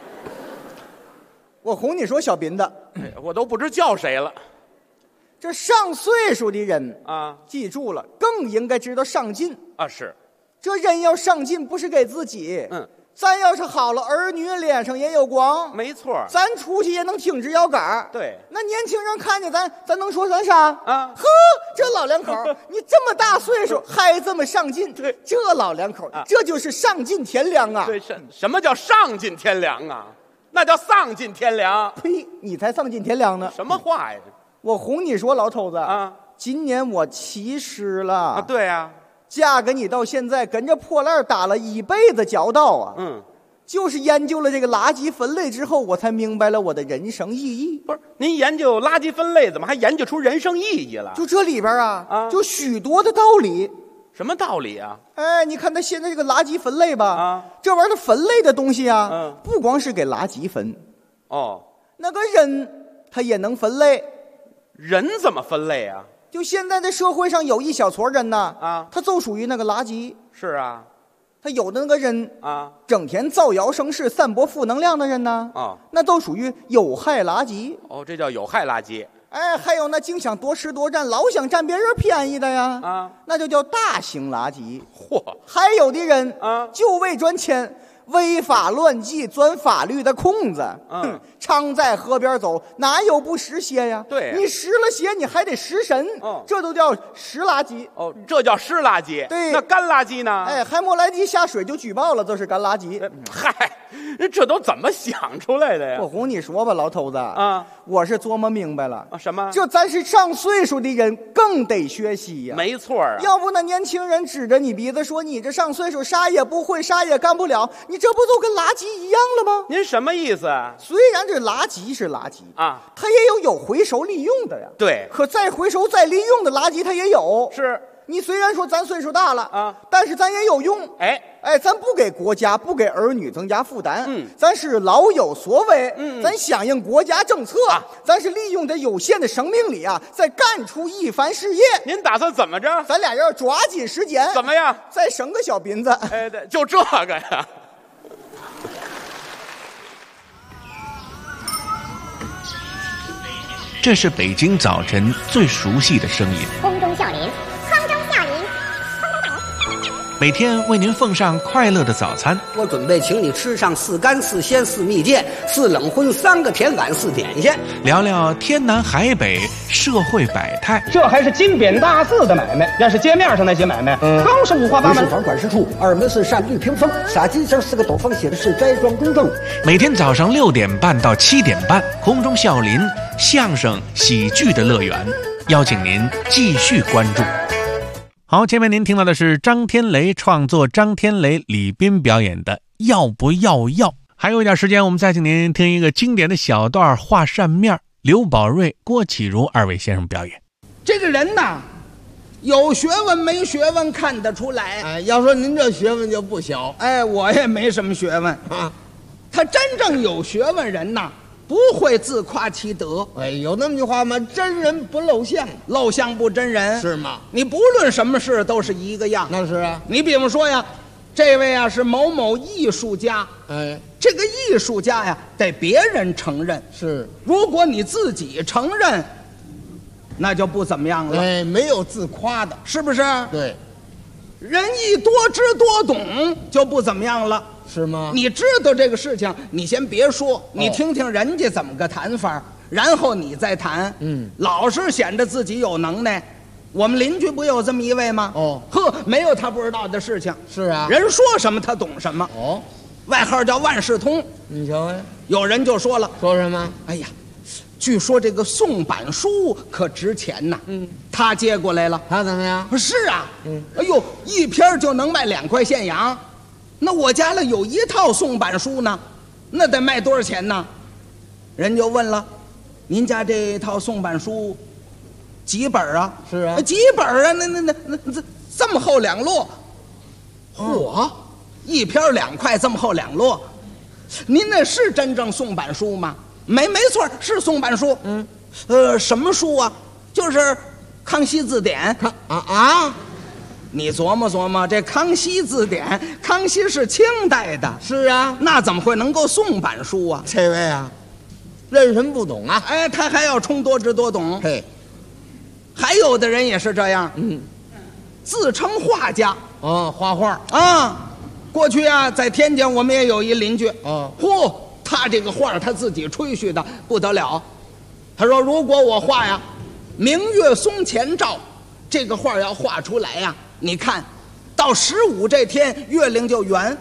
我哄你说，小斌子， 我都不知叫谁了。 这上岁数的人啊， 记住了，更应该知道上进啊。是， 这人要上进，不是给自己。咱要是好了，儿女脸上也有光。 没错， 咱出去也能挺直腰杆。 对， 那年轻人看见咱能说咱啥啊？ 呵，这老两口，你这么大岁数还这么上进， 对， 这老两口，这就是丧尽天良啊！ 对，什么叫丧尽天良啊？那叫丧尽天良。 呸！你才丧尽天良呢！ 什么话呀？ 我哄你说，老头子啊， 今年我70了啊。 对呀， 嫁给你到现在，跟这破烂打了一辈子交道啊。就是研究了这个垃圾分类之后，我才明白了我的人生意义。 不是，您研究垃圾分类，怎么还研究出人生意义了？ 就这里边就许多的道理。 什么道理啊？ 哎，你看他现在这个垃圾分类吧，这玩意儿分类的东西不光是给垃圾分，那个人他也能分类。 人怎么分类啊？ 就现在的社会上有一小撮人呐，他就属于那个垃圾。 是啊， 他有的那个人整天造谣生事、散播负能量的人呢，那都属于有害垃圾。 这叫有害垃圾。 哎，还有那净想多吃多占，老想占别人便宜的呀，那就叫大型垃圾。 嚯！ 还有的人就为赚钱，违法乱纪，钻法律的空子。常在河边走，哪有不湿鞋呀？ 对， 你湿了鞋，你还得湿身。这都叫湿垃圾。 这叫湿垃圾。 对， 那干垃圾呢？ 哎，还没来及下水就举报了，这是干垃圾。 嗨，这都怎么想出来的呀？ 我哄你说吧，老头子我是琢磨明白了。 什么？ 这咱是上岁数的人，更得学习呀。 没错啊。 要不那年轻人指着你鼻子说你这上岁数啥也不会，啥也干不了， 你这不就跟垃圾一样了吗？ 您什么意思啊？ 虽然这垃圾是垃圾啊， 它也有回收利用的呀。 对， 可再回收再利用的垃圾它也有。 是。 你虽然说咱岁数大了啊， 但是咱也有用。 哎， 咱不给国家不给儿女增加负担，咱是老有所为，咱响应国家政策，咱是利用这有限的生命力啊，再干出一番事业。 您打算怎么着？ 咱俩要抓紧时间， 怎么样？ 再生个小斌子。 哎，对，就这个呀。 这是北京早晨最熟悉的声音。 空中笑林，空中笑林， 每天为您奉上快乐的早餐。 我准备请你吃上4干4鲜4蜜饯4冷荤3个甜碗4点心， 聊聊天南海北社会百态。 这还是金匾大字的买卖，要是街面上那些买卖，更是五花八门。 1是房管事处，2门是单绿屏风，洒金星4个斗方写的是斋庄公证。 每天早上6点半到7点半，空中笑林相声喜剧的乐园，邀请您继续关注。好，前面您听到的是张天雷创作，张天雷、李斌表演的要不要要。还有一点时间，我们再请您听一个经典的小段画扇面，刘宝瑞、郭启儒2位先生表演。 这个人呐，有学问没学问看得出来。 哎，要说您这学问就不小。 哎，我也没什么学问啊。他真正有学问人呐，不会自夸其德。 哎，有那么句话吗？真人不露相， 露相不真人， 是吗？ 你不论什么事都是一个样。 那是啊。 你比方说呀，这位啊是某某艺术家， 哎， 这个艺术家呀得别人承认。 是， 如果你自己承认，那就不怎么样了。 哎，没有自夸的， 是不是？ 对。 人一多知多懂就不怎么样了。 是吗？ 你知道这个事情，你先别说，你听听人家怎么个谈法，然后你再谈。老是显得自己有能耐。我们邻居不有这么一位吗？呵，没有他不知道的事情。 是啊， 人说什么他懂什么。外号叫万事通。 你瞧呀， 有人就说了， 说什么？ 哎呀，据说这个宋版书可值钱呐。他接过来了。 他怎么样？ 是啊。哎呦，一篇就能卖2块现洋。那我家里有1套宋版书呢，那得卖多少钱呢？人就问了，您家这套宋版书几本啊？ 是啊， 几本啊？那这么厚2摞，嚯，一篇2块，这么厚2摞，您那是真正宋版书吗？没错，是宋版书。什么书啊？就是《康熙字典》。你琢磨琢磨，这《康熙字典》，康熙是清代的。 是啊， 那怎么会能够宋版书啊？ 这位啊，认什么不懂啊？ 哎，他还要充多知多懂。 嘿， 还有的人也是这样，自称画家。 画画啊。过去啊，在天津我们也有一邻居。嚯，他这个画他自己吹嘘的不得了。他说，如果我画呀，明月松前照，这个画要画出来呀，你看到15这天月亮就圆。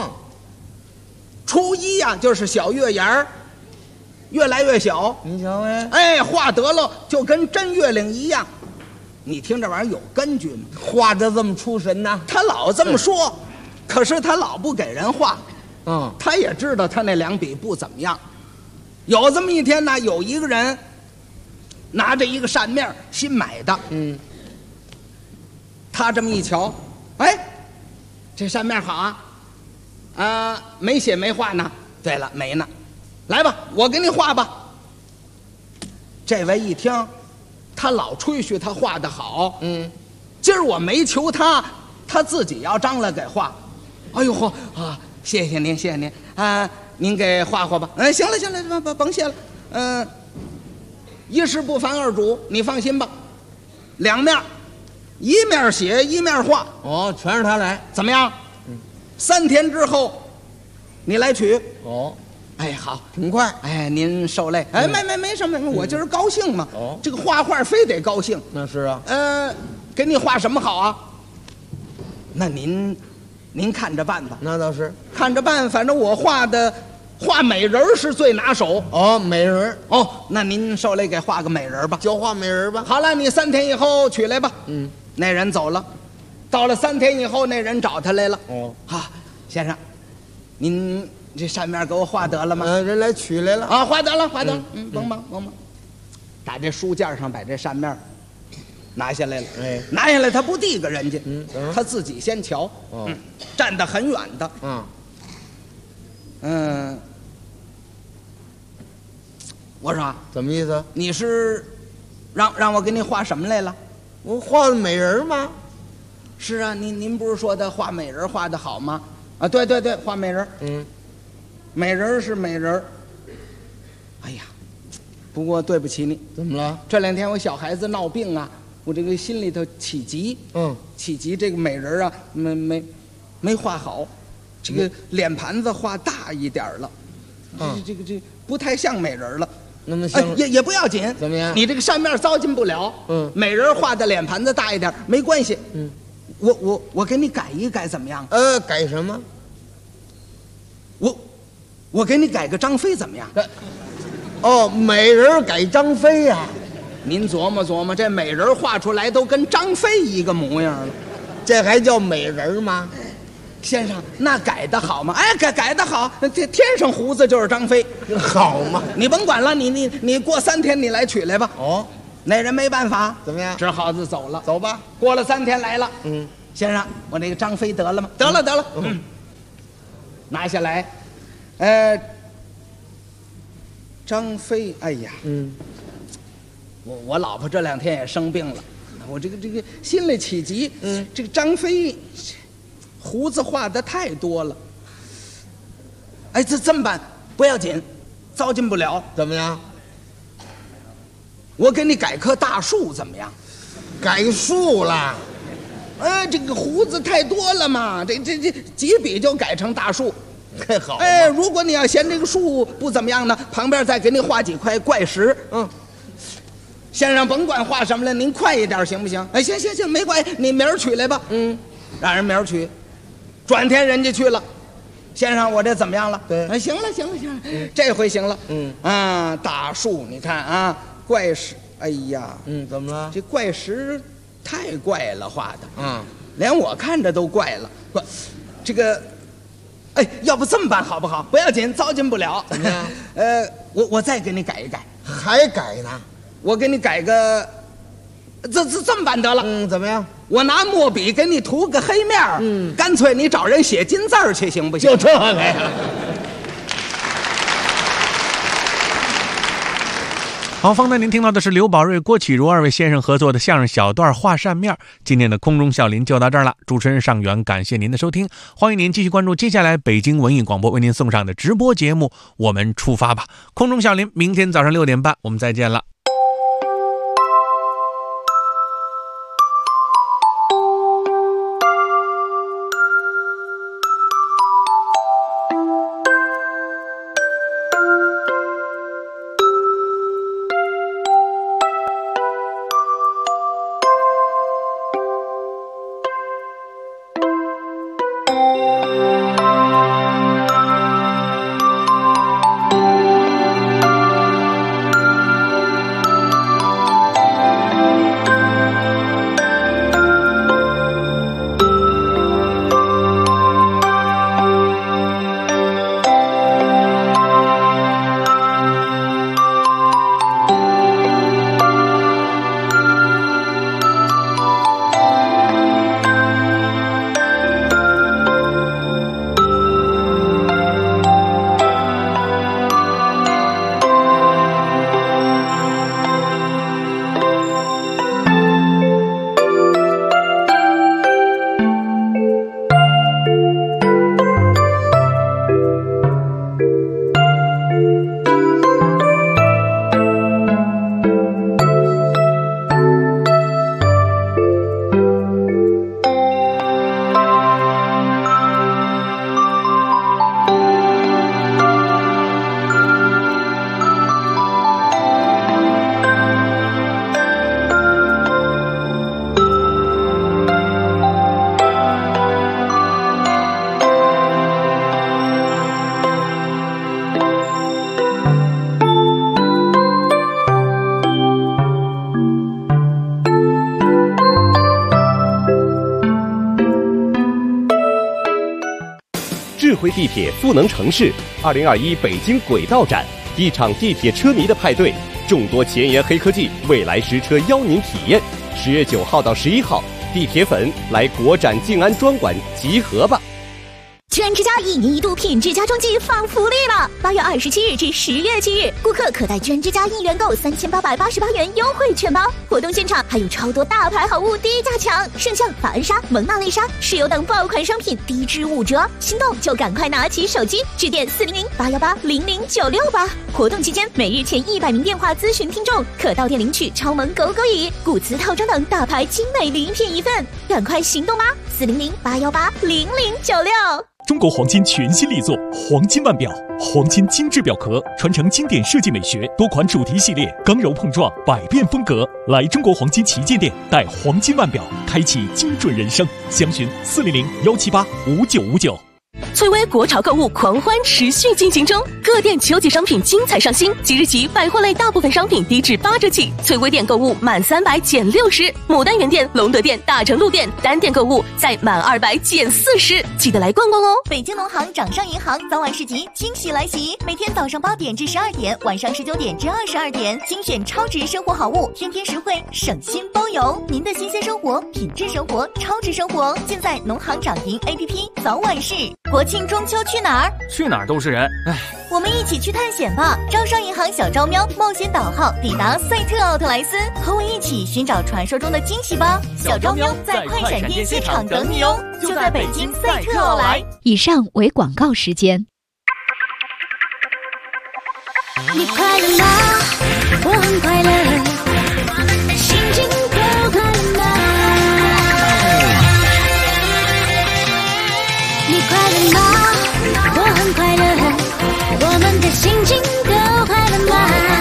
初1呀就是小月牙儿，越来越小。 你瞧哎， 哎，画得了就跟真月亮一样。你听这玩意儿有根据吗？ 画得这么出神呢？ 他老这么说，可是他老不给人画。他也知道他那2笔不怎么样。有这么一天呢，有一个人拿着一个扇面新买的。他这么一瞧，哎，这扇面好啊，没写没画呢。对了，没呢，来吧，我给你画吧。这位一听，他老吹嘘他画得好。今儿我没求他，他自己要张罗给画。哎呦嚯啊！谢谢您，谢谢您啊！您给画画吧。行了行了，甭谢了。一事不烦二主，你放心吧。2面，一面写一面画。 全是他来， 怎么样？3天之后，你来取。哎，好， 挺快。 哎，您受累。哎，没什么，我今儿高兴嘛。这个画画非得高兴。 那是啊。 给你画什么好啊？那您看着办吧。 那倒是， 看着办。反正我画美人是最拿手。 美人。 那您受累给画个美人吧。 就画美人吧。 好了，你3天以后取来吧。那人走了，到了3天以后，那人找他来了。先生， 您这扇面给我画得了吗？ 人来取来了啊，画得了，画得了。甭忙。打这书架上把这扇面拿下来了。哎，拿下来他不递给人家，他自己先瞧。站得很远的。我说怎么意思？ 你是让我给你画什么来了？ 我画的美人吗？ 是啊，您不是说的画美人画的好吗？啊，对，画美人。美人是美人。哎呀，不过对不起你。 怎么了？ 这2天我小孩子闹病啊，我这个心里头起急。起急，这个美人啊，没画好，这个脸盘子画大一点了。这不太像美人了。 那么像也不要紧。 怎么样？ 你这个扇面糟践不了。美人画的脸盘子大一点没关系。我给你改一改怎么样？ 改什么？ 我给你改个张飞怎么样？ 美人改张飞呀？ 您琢磨，这美人画出来都跟张飞一个模样了， 这还叫美人吗？ 先生，那改得好吗？哎，改得好，这天上胡子就是张飞， 好嘛？ 你甭管了，你过3天你来取来吧。那人没办法， 怎么样？ 只好就走了。 走吧。 过了3天来了。先生，我那个张飞得了吗？得了。拿下来。张飞，哎呀，我老婆这2天也生病了，我这个心里起急。这个张飞胡子画的太多了。哎，这么办？不要紧，糟践不了。 怎么样？ 我给你改棵大树怎么样？ 改树了？ 这个胡子太多了嘛，这几笔就改成大树。 太好。 如果你要嫌这个树不怎么样呢，旁边再给你画几块怪石。先生甭管画什么了，您快一点行不行？行，没关系，你明儿取来吧。让人明儿取。转天人家去了，先生我这怎么样了？对，行了，这回行了。大树你看啊，怪石，哎呀， 怎么了？ 这怪石太怪了画的。连我看着都怪了。这个。要不这么办好不好？不要紧，糟践不了。 怎么样？ 我再给你改一改。 还改呢？ 我给你改个，这么办得了。 怎么样？ 我拿墨笔给你涂个黑面。干脆你找人写金字去，行不行？ 就这个呀。 好，方才您听到的是刘宝瑞、郭启儒2位先生合作的相声小段画扇面。今天的空中笑林就到这儿了，主持人尚远，感谢您的收听，欢迎您继续关注接下来北京文艺广播为您送上的直播节目，我们出发吧！空中笑林，明天早上6点半，我们再见了。 地铁赋能城市2021北京轨道展，一场地铁车迷的派对，众多前沿黑科技，未来实车邀您体验。10月9号到11号，地铁粉来国展静安专馆集合吧！ 全之家1年1度品质家装季放福利了！8月27日至10月7日，顾客可带全之家1元购3888元优惠券包。活动现场还有超多大牌好物低价抢，圣象、法恩莎、蒙娜丽莎、石油等爆款商品低至5折，心动就赶快拿起手机致电400-818-0096吧。活动期间，每日前100名电话咨询听众可到店领取超萌狗狗椅、古瓷套装等大牌精美礼品1份，赶快行动吧！400-818-0096。 中国黄金全新力作黄金腕表，黄金精致表壳，传承经典设计美学，多款主题系列，刚柔碰撞，百变风格。来中国黄金旗舰店，带黄金腕表，开启精准人生。详询400-178-5959。 翠微国潮购物狂欢持续进行中，各店秋季商品精彩上新，即日起百货类大部分商品低至8折起。翠微店购物满300减60%，牡丹园店、龙德店、大成路店单店购物再满200减40%，记得来逛逛哦！ 北京农行掌上银行早晚市集惊喜来袭，每天早上8点至12点，晚上19点至22点，精选超值生活好物，天天实惠，省心包邮。您的新鲜生活、品质生活、超值生活，尽在农行掌银 APP 早晚市。国庆中秋去哪儿？ 去哪儿都是人，唉。 我们一起去探险吧！招商银行小招喵冒险岛号抵达赛特奥特莱斯，和我一起寻找传说中的惊喜吧！小招喵在快闪电现场等你哦，就在北京赛特奥莱。 以上为广告时间。 你快乐吗？我很快乐，我们的心情都快乐吗？你快乐吗？我很快乐，我们的心情都快乐吗？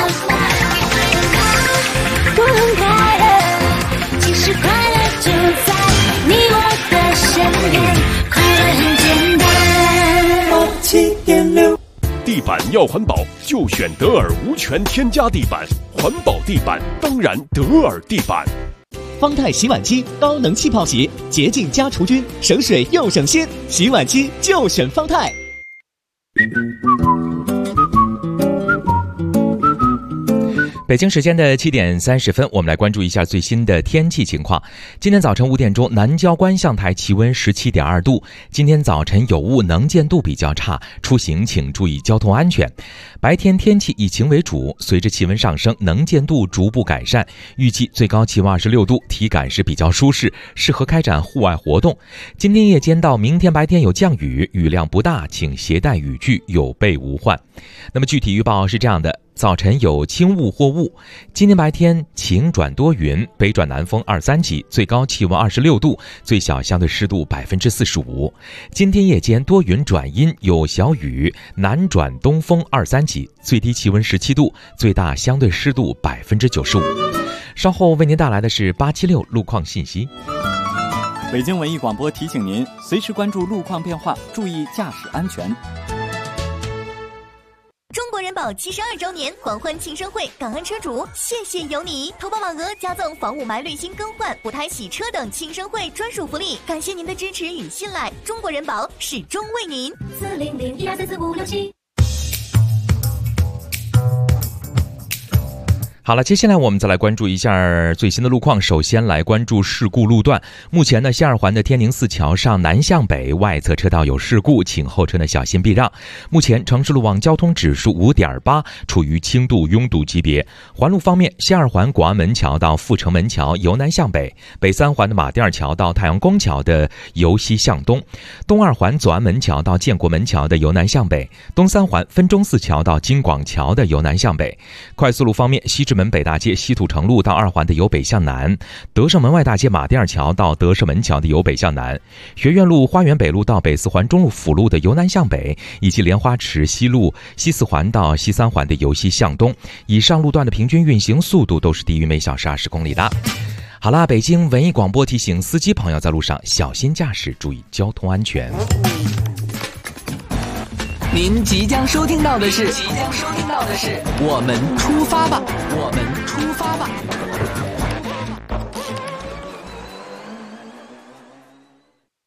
我很快乐，其实快乐就在你我的身边，快乐很简单。7.6 地板要环保，就选德尔无醛添加地板，环保地板当然德尔地板。 方太洗碗机高能气泡洗，洁净加除菌，省水又省心，洗碗机就选方太。 北京时间的7点30分，我们来关注一下最新的天气情况。今天早晨5点钟，南郊观象台气温17.2度。今天早晨有雾，能见度比较差，出行请注意交通安全。白天天气以晴为主，随着气温上升，能见度逐步改善，预计最高气温26度，体感是比较舒适，适合开展户外活动。今天夜间到明天白天有降雨，雨量不大，请携带雨具，有备无患。那么具体预报是这样的。早晨有轻雾或雾，今天白天晴转多云，北转南风2、3级，最高气温26度，最小相对湿度45%。今天夜间多云转阴，有小雨，南转东风2、3级，最低气温17度，最大相对湿度95%。稍后为您带来的是876路况信息。 北京文艺广播提醒您，随时关注路况变化，注意驾驶安全。 中国人保72周年狂欢庆生会，感恩车主，谢谢有你！投保满额加赠房雾霾滤芯更换、补胎洗车等庆生会专属福利，感谢您的支持与信赖，中国人保始终为您。400-1234567。 好了，接下来我们再来关注一下最新的路况。首先来关注事故路段。目前呢，西二环的天宁寺桥上南向北外侧车道有事故，请后车呢小心避让。目前城市路网交通指数5.8，处于轻度拥堵级别。环路方面，西二环广安门桥到阜成门桥由南向北，北三环的马甸桥到太阳宫桥的由西向东，东二环左安门桥到建国门桥的由南向北，东三环分钟寺桥到京广桥的由南向北。快速路方面，西直门北大街西土城路到二环的由北向南，德胜门外大街马甸桥到德胜门桥的由北向南，学院路花园北路到北四环中路辅路的由南向北，以及莲花池西路西四环到西三环的由西向东。以上路段的平均运行速度都是低于每小时20公里的。好啦，北京文艺广播提醒司机朋友在路上小心驾驶，注意交通安全。 您即将收听到的是我们出发吧，我们